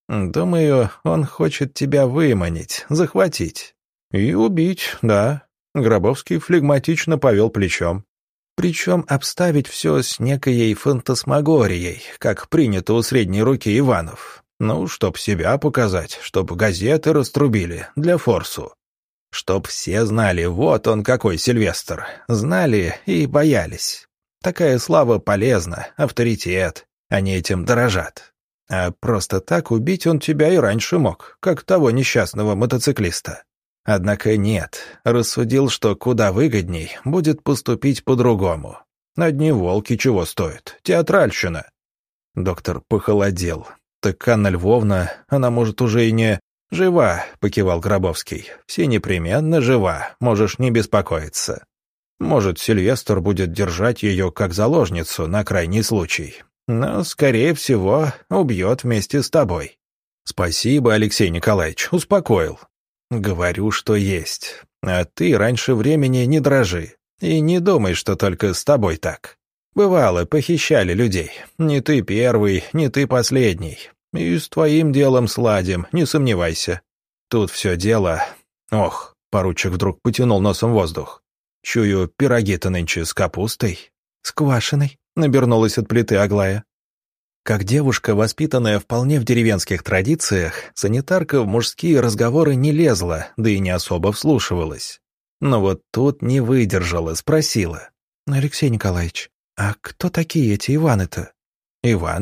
«Думаю, он хочет тебя выманить, захватить. И убить, да». Гробовский флегматично повел плечом. Причем обставить все с некоей фантасмагорией, как принято у средней руки Иванов. Ну, чтоб себя показать, чтоб газеты раструбили для форсу. Чтоб все знали, вот он какой Сильвестр. Знали и боялись. Такая слава полезна, авторитет. Они этим дорожат. А просто так убить он тебя и раньше мог, как того несчастного мотоциклиста. Однако нет, рассудил, что куда выгодней будет поступить по-другому. Одни волки чего стоят, театральщина. Доктор похолодел. Так Анна Львовна, она, может, уже и не... «Жива», — покивал Гробовский. «Все непременно жива, можешь не беспокоиться. Может, Сильвестр будет держать ее как заложницу на крайний случай. Но, скорее всего, убьет вместе с тобой». «Спасибо, Алексей Николаевич, успокоил». «Говорю, что есть. А ты раньше времени не дрожи. И не думай, что только с тобой так. Бывало, похищали людей. Не ты первый, не ты последний. И с твоим делом сладим, не сомневайся. Тут все дело...» «Ох», — поручик вдруг потянул носом воздух. «Чую, пироги-то нынче с капустой». «С квашеной», — набернулась от плиты Аглая. Как девушка, воспитанная вполне в деревенских традициях, санитарка в мужские разговоры не лезла, да и не особо вслушивалась. Но вот тут не выдержала, спросила. «Алексей Николаевич, а кто такие эти Иваны-то?» «Иваны?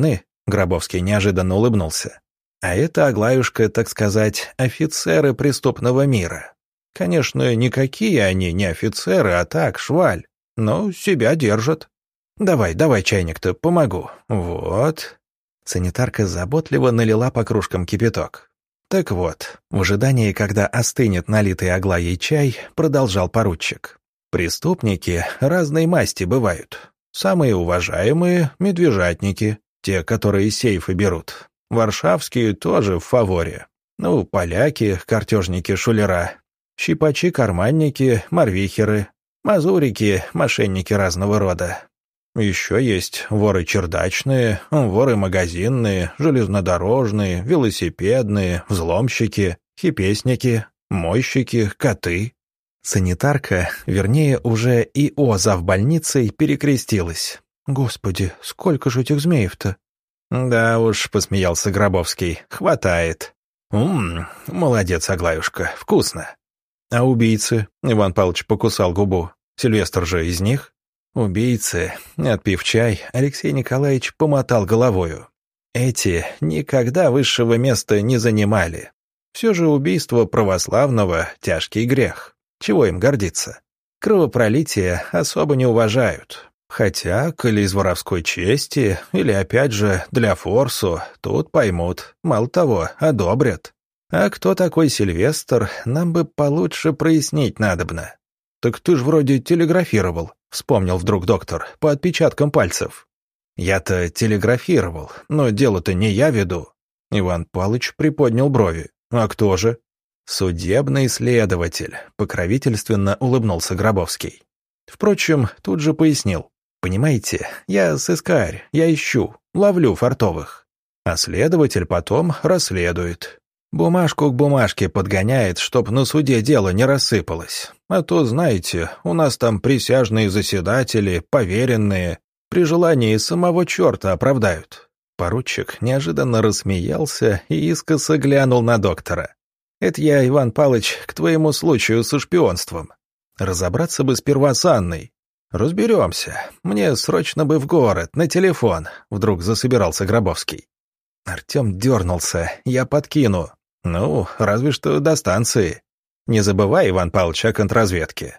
Гробовский неожиданно улыбнулся. «А это, Аглаюшка, так сказать, офицеры преступного мира. Конечно, никакие они не офицеры, а так, шваль. Но себя держат. Давай, давай чайник-то, помогу. Вот». Санитарка заботливо налила по кружкам кипяток. «Так вот, в ожидании, когда остынет налитый Аглаей чай, продолжал поручик. Преступники разной масти бывают. Самые уважаемые — медвежатники, те, которые сейфы берут. Варшавские тоже в фаворе. Ну, поляки, картежники-шулера, щипачи-карманники, морвихеры, мазурики, мошенники разного рода. Еще есть воры чердачные, воры магазинные, железнодорожные, велосипедные, взломщики, хипесники, мойщики, коты». Санитарка, вернее, уже и О завбольницей, перекрестилась. «Господи, сколько же этих змеев-то?» «Да уж», — посмеялся Гробовский, — «хватает». «Ммм, молодец, Аглаюшка, вкусно». «А убийцы?» — Иван Павлович покусал губу. «Сильвестр же из них?» «Убийцы», — отпив чай, Алексей Николаевич помотал головою. «Эти никогда высшего места не занимали. Все же убийство православного — тяжкий грех. Чего им гордиться? Кровопролитие особо не уважают. Хотя, коли из воровской чести, или опять же для форсу, тут поймут, мало того, одобрят. А кто такой Сильвестр, нам бы получше прояснить надобно». «Так ты ж вроде телеграфировал», — вспомнил вдруг доктор, — «по отпечаткам пальцев». «Я-то телеграфировал, но дело-то не я веду». Иван Павлович приподнял брови. «А кто же?» «Судебный следователь», — покровительственно улыбнулся Гробовский. Впрочем, тут же пояснил. «Понимаете, я сыскарь, я ищу, ловлю фартовых. А следователь потом расследует. Бумажку к бумажке подгоняет, чтоб на суде дело не рассыпалось. А то, знаете, у нас там присяжные заседатели, поверенные, при желании самого черта оправдают». Поручик неожиданно рассмеялся и искоса глянул на доктора. «Это я, Иван Павлович, к твоему случаю со шпионством. Разобраться бы сперва с Анной». «Разберемся. Мне срочно бы в город, на телефон», — вдруг засобирался Гробовский. Артем дернулся. «Я подкину». «Ну, разве что до станции. Не забывай, Иван Павлович, о контрразведке».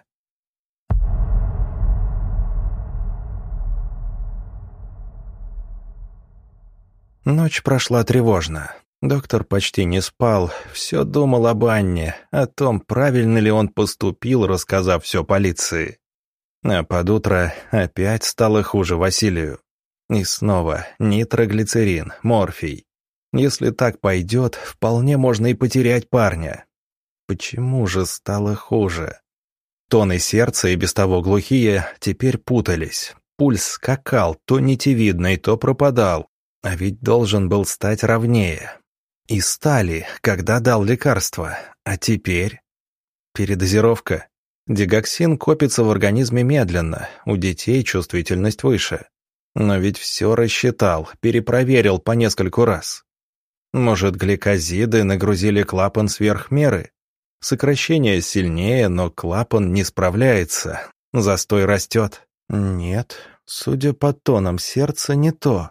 Ночь прошла тревожно. Доктор почти не спал, все думал об Анне, о том, правильно ли он поступил, рассказав все полиции. А под утро опять стало хуже Василию. И снова нитроглицерин, морфий. Если так пойдет, вполне можно и потерять парня. Почему же стало хуже? Тоны сердца, и без того глухие, теперь путались. Пульс скакал, то нитевидный, то пропадал. А ведь должен был стать ровнее. И стали, когда дал лекарство. А теперь? Передозировка. Дигоксин копится в организме медленно, у детей чувствительность выше. Но ведь все рассчитал, перепроверил по нескольку раз. Может, гликозиды нагрузили клапан сверх меры? Сокращение сильнее, но клапан не справляется. Застой растет. Нет, судя по тонам сердца, не то.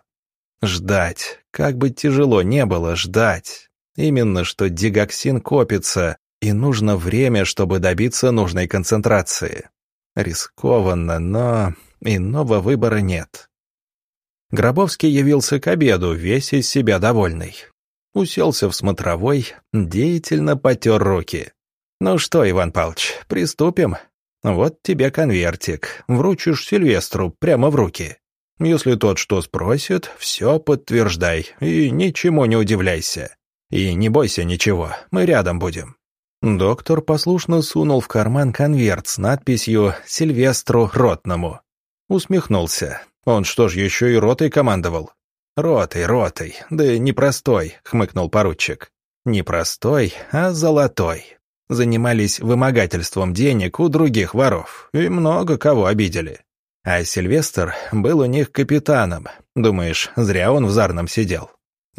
Ждать. Как бы тяжело не было, ждать. Именно что дигоксин копится, и нужно время, чтобы добиться нужной концентрации. Рискованно, но иного выбора нет. Гробовский явился к обеду, весь из себя довольный. Уселся в смотровой, деятельно потер руки. «Ну что, Иван Павлович, приступим? Вот тебе конвертик, вручишь Сильвестру прямо в руки. Если тот что спросит, все подтверждай и ничему не удивляйся. И не бойся ничего, мы рядом будем». Доктор послушно сунул в карман конверт с надписью «Сильвестру Ротному». Усмехнулся. Он что ж, еще и ротой командовал? «Ротой, ротой, да не простой», — хмыкнул поручик. «Не простой, а золотой. Занимались вымогательством денег у других воров и много кого обидели. А Сильвестр был у них капитаном. Думаешь, зря он в Зарном сидел?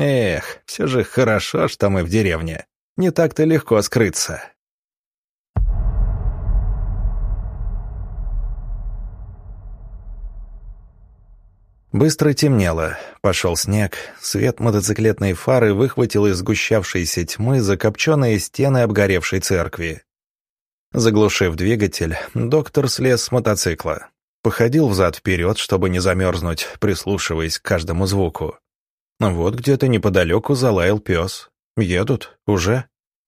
Эх, все же хорошо, что мы в деревне. Не так-то легко скрыться». Быстро темнело, пошел снег, свет мотоциклетной фары выхватил из сгущавшейся тьмы закопченные стены обгоревшей церкви. Заглушив двигатель, доктор слез с мотоцикла. Походил взад-вперед, чтобы не замерзнуть, прислушиваясь к каждому звуку. Вот где-то неподалеку залаял пес. Едут? Уже?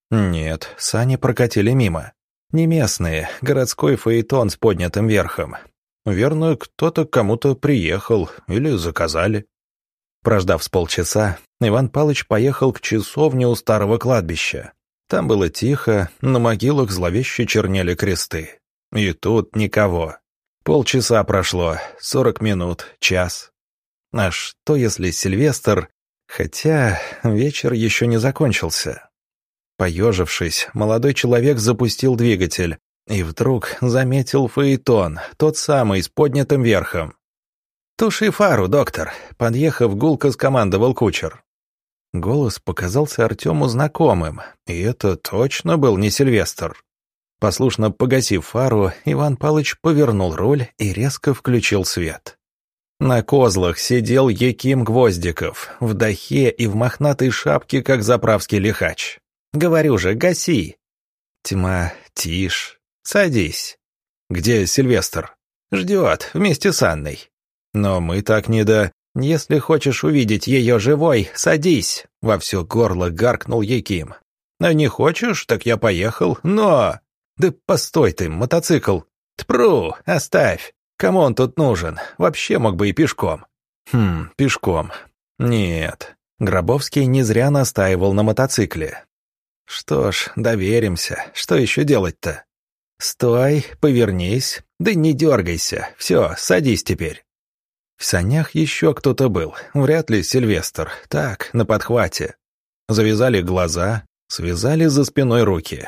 Нет, сани прокатили мимо. Не местные, городской фаэтон с поднятым верхом. Верно, кто-то к кому-то приехал или заказали. Прождав с полчаса, Иван Палыч поехал к часовне у старого кладбища. Там было тихо, на могилах зловеще чернели кресты. И тут никого. Полчаса прошло, сорок минут, час. А что, если Сильвестр... Хотя вечер еще не закончился. Поежившись, молодой человек запустил двигатель. И вдруг заметил фаэтон, тот самый, с поднятым верхом. «Туши фару, доктор!» — подъехав, гулко скомандовал кучер. Голос показался Артему знакомым, и это точно был не Сильвестр. Послушно погасив фару, Иван Палыч повернул руль и резко включил свет. На козлах сидел Яким Гвоздиков, в дахе и в мохнатой шапке, как заправский лихач. «Говорю же, гаси!» Тьма, тишь. «Садись». «Где Сильвестр?» «Ждет, вместе с Анной». «Но мы так не до...» «Если хочешь увидеть ее живой, садись», — во все горло гаркнул Яким. «А не хочешь, так я поехал, но...» «Да постой ты, мотоцикл!» «Тпру, оставь! Кому он тут нужен? Вообще мог бы и пешком». «Хм, пешком. Нет». Гробовский не зря настаивал на мотоцикле. «Что ж, доверимся. Что еще делать-то?» «Стой, повернись, да не дергайся. Все, садись теперь». В санях еще кто-то был, вряд ли Сильвестр. Так, на подхвате. Завязали глаза, связали за спиной руки.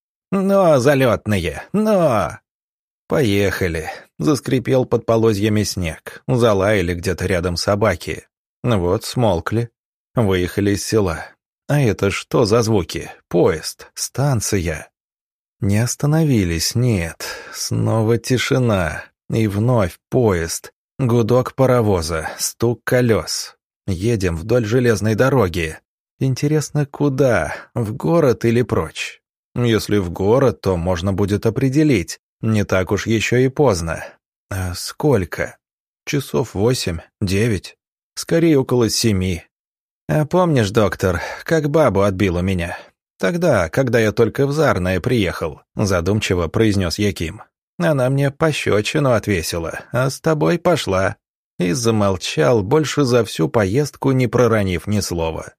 «Но, залетные, но!» «Поехали», — заскрипел под полозьями снег. Залаяли где-то рядом собаки. Вот, смолкли. Выехали из села. А это что за звуки? Поезд, станция. Не остановились, нет. Снова тишина. И вновь поезд. Гудок паровоза, стук колес. Едем вдоль железной дороги. Интересно, куда? В город или прочь? Если в город, то можно будет определить. Не так уж еще и поздно. А сколько? Часов восемь, девять. Скорее, около семи. А помнишь, доктор, как бабу отбил у меня? Тогда, когда я только в Зарное приехал, задумчиво произнес Яким. Она мне пощечину отвесила, а с тобой пошла. И замолчал, больше за всю поездку не проронив ни слова.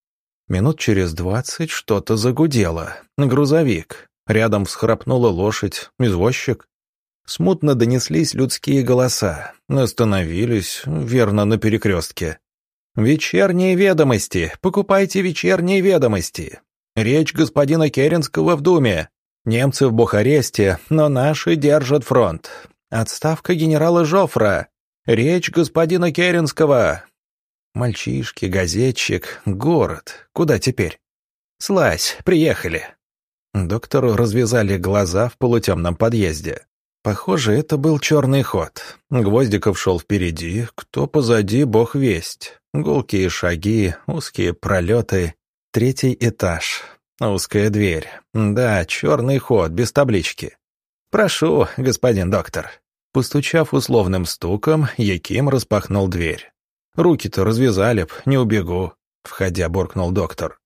Минут через двадцать что-то загудело. Грузовик. Рядом всхрапнула лошадь, извозчик. Смутно донеслись людские голоса. Остановились, верно, на перекрестке. «Вечерние ведомости! Покупайте вечерние ведомости! Речь господина Керенского в Думе! Немцы в Бухаресте, но наши держат фронт! Отставка генерала Жофра! Речь господина Керенского!» Мальчишки, газетчик, город. Куда теперь? «Слазь, приехали!» Доктору развязали глаза в полутемном подъезде. Похоже, это был черный ход. Гвоздиков шел впереди, кто позади, бог весть. Гулкие шаги, узкие пролеты. Третий этаж. Узкая дверь. Да, черный ход, без таблички. «Прошу, господин доктор». Постучав условным стуком, Яким распахнул дверь. «Руки-то развязали б, не убегу», — входя буркнул доктор.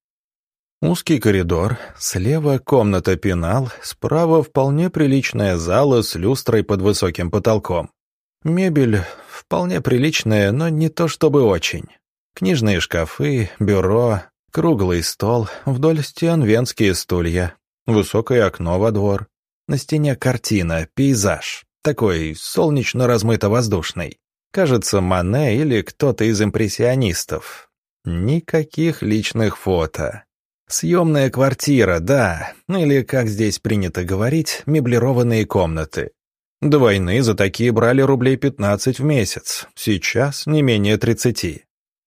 Узкий коридор, слева комната-пенал, справа вполне приличная зала с люстрой под высоким потолком. Мебель вполне приличная, но не то чтобы очень. Книжные шкафы, бюро, круглый стол, вдоль стен венские стулья, высокое окно во двор. На стене картина, пейзаж, такой солнечно-размыто-воздушный. Кажется, Мане или кто-то из импрессионистов. Никаких личных фото. Съемная квартира, да, или, как здесь принято говорить, меблированные комнаты. До войны за такие брали рублей пятнадцать в месяц, сейчас не менее тридцати.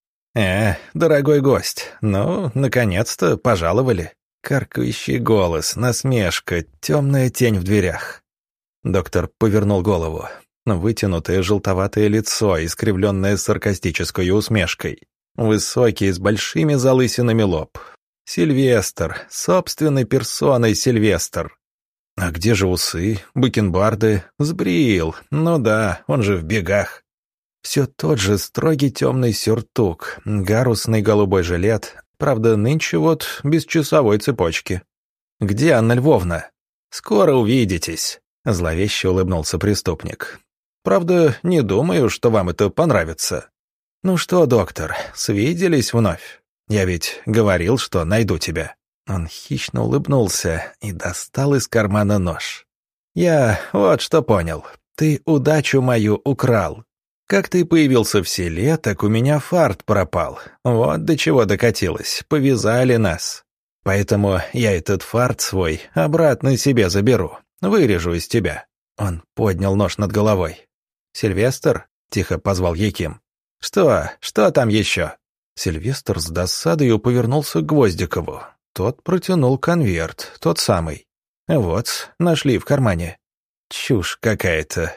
«Э, дорогой гость, ну, наконец-то пожаловали». Каркающий голос, насмешка, темная тень в дверях. Доктор повернул голову. Вытянутое желтоватое лицо, искривленное саркастической усмешкой. Высокий, с большими залысинами лоб. Сильвестр, собственной персоной Сильвестр. А где же усы, бакенбарды? Сбрил, ну да, он же в бегах. Все тот же строгий темный сюртук, гарусный голубой жилет, правда, нынче вот без часовой цепочки. «Где Анна Львовна?» «Скоро увидитесь», — зловеще улыбнулся преступник. «Правда, не думаю, что вам это понравится». «Ну что, доктор, свиделись вновь? Я ведь говорил, что найду тебя». Он хищно улыбнулся и достал из кармана нож. «Я вот что понял. Ты удачу мою украл. Как ты появился в селе, так у меня фарт пропал. Вот до чего докатилось. Повязали нас. Поэтому я этот фарт свой обратно себе заберу. Вырежу из тебя». Он поднял нож над головой. «Сильвестр?» — тихо позвал Яким. «Что? Что там еще?» Сильвестр с досадою повернулся к Гвоздикову. Тот протянул конверт, тот самый. «Вот, нашли в кармане». «Чушь какая-то».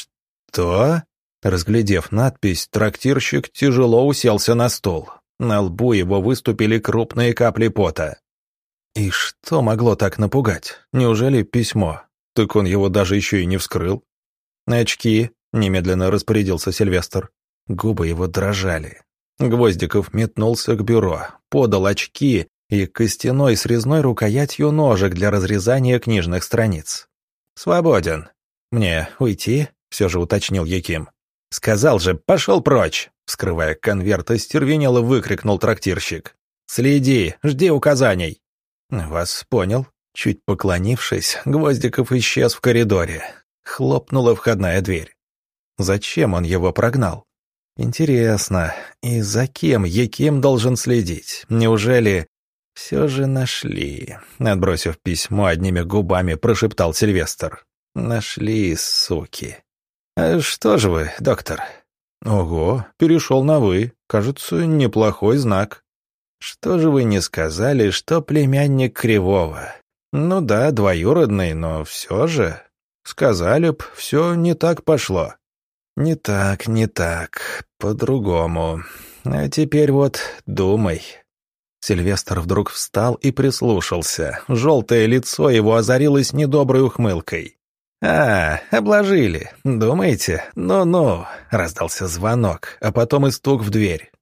«Что?» Разглядев надпись, трактирщик тяжело уселся на стул. На лбу его выступили крупные капли пота. И что могло так напугать? Неужели письмо? Так он его даже еще и не вскрыл. «Очки», — немедленно распорядился Сильвестр. Губы его дрожали. Гвоздиков метнулся к бюро, подал очки и костяной с резной рукоятью ножик для разрезания книжных страниц. «Свободен. Мне уйти?» — все же уточнил Яким. «Сказал же, пошел прочь!» — вскрывая конверт, остервенело выкрикнул трактирщик. «Следи, жди указаний!» «Вас понял». Чуть поклонившись, Гвоздиков исчез в коридоре. Хлопнула входная дверь. Зачем он его прогнал? Интересно, и за кем Яким должен следить? Неужели... «Все же нашли», — отбросив письмо, одними губами прошептал Сильвестр. «Нашли, суки». «А что же вы, доктор?» «Ого, перешел на «вы». Кажется, неплохой знак». «Что же вы не сказали, что племянник Кривого?» «Ну да, двоюродный, но все же...» «Сказали б, все не так пошло». «Не так, не так, по-другому. А теперь вот думай». Сильвестр вдруг встал и прислушался. Желтое лицо его озарилось недоброй ухмылкой. «А, обложили. Думаете? Ну-ну», — раздался звонок, а потом и стук в дверь.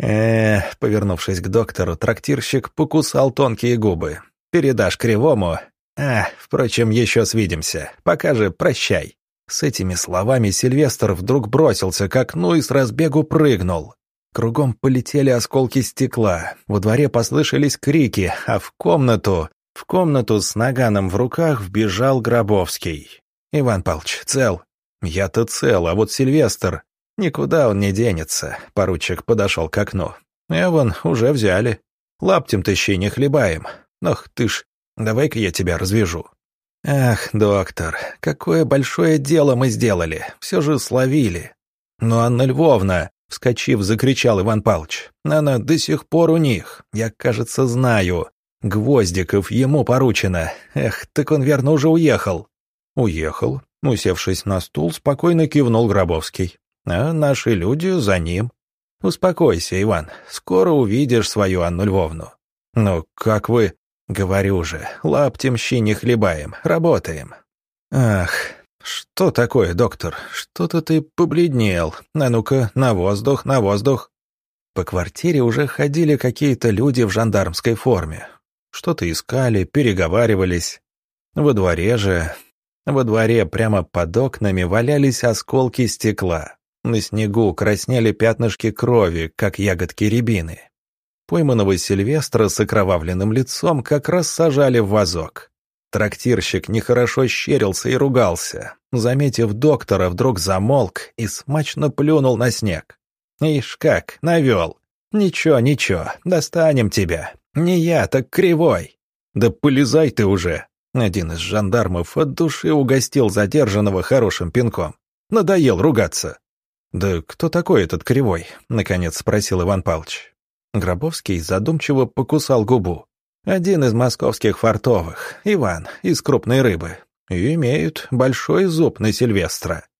э повернувшись к доктору, трактирщик покусал тонкие губы. «Передашь Кривому? А, впрочем, еще свидимся. Пока же прощай». С этими словами Сильвестр вдруг бросился к окну и с разбегу прыгнул. Кругом полетели осколки стекла, во дворе послышались крики, а в комнату, в комнату с наганом в руках вбежал Гробовский. «Иван Павлович, цел?» «Я-то цел, а вот Сильвестр...» «Никуда он не денется», — поручик подошел к окну. «Эван уже взяли. Лаптем тащи, не хлебаем. Ох ты ж, давай-ка я тебя развяжу». «Ах, доктор, какое большое дело мы сделали, все же словили». «Но Анна Львовна...» — вскочив, закричал Иван Павлович. «Она до сих пор у них. Я, кажется, знаю. Гвоздиков ему поручено. Эх, так он верно уже уехал». «Уехал», — усевшись на стул, спокойно кивнул Гробовский. «А наши люди за ним». «Успокойся, Иван, скоро увидишь свою Анну Львовну». «Ну, как вы...» «Говорю же, лаптем щи не хлебаем, работаем». «Ах, что такое, доктор? Что-то ты побледнел. А ну-ка, на воздух, на воздух». По квартире уже ходили какие-то люди в жандармской форме. Что-то искали, переговаривались. Во дворе же... Во дворе прямо под окнами валялись осколки стекла. На снегу краснели пятнышки крови, как ягодки рябины. Пойманного Сильвестра с окровавленным лицом как раз сажали в вазок. Трактирщик нехорошо щерился и ругался. Заметив доктора, вдруг замолк и смачно плюнул на снег. «Ишь как, навел! Ничего, ничего, достанем тебя. Не я, так Кривой. Да полезай ты уже!» Один из жандармов от души угостил задержанного хорошим пинком. Надоел ругаться. «Да кто такой этот Кривой?» — наконец спросил Иван Павлович. Гробовский задумчиво покусал губу. «Один из московских фартовых, Иван, из крупной рыбы. И имеют большой зуб на Сильвестра».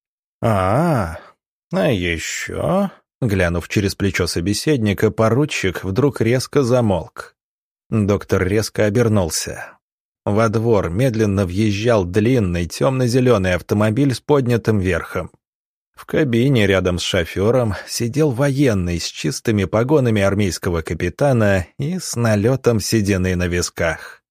«А, а еще...» Глянув через плечо собеседника, поручик вдруг резко замолк. Доктор резко обернулся. Во двор медленно въезжал длинный темно-зеленый автомобиль с поднятым верхом. В кабине рядом с шофером сидел военный с чистыми погонами армейского капитана и с налетом седины на висках.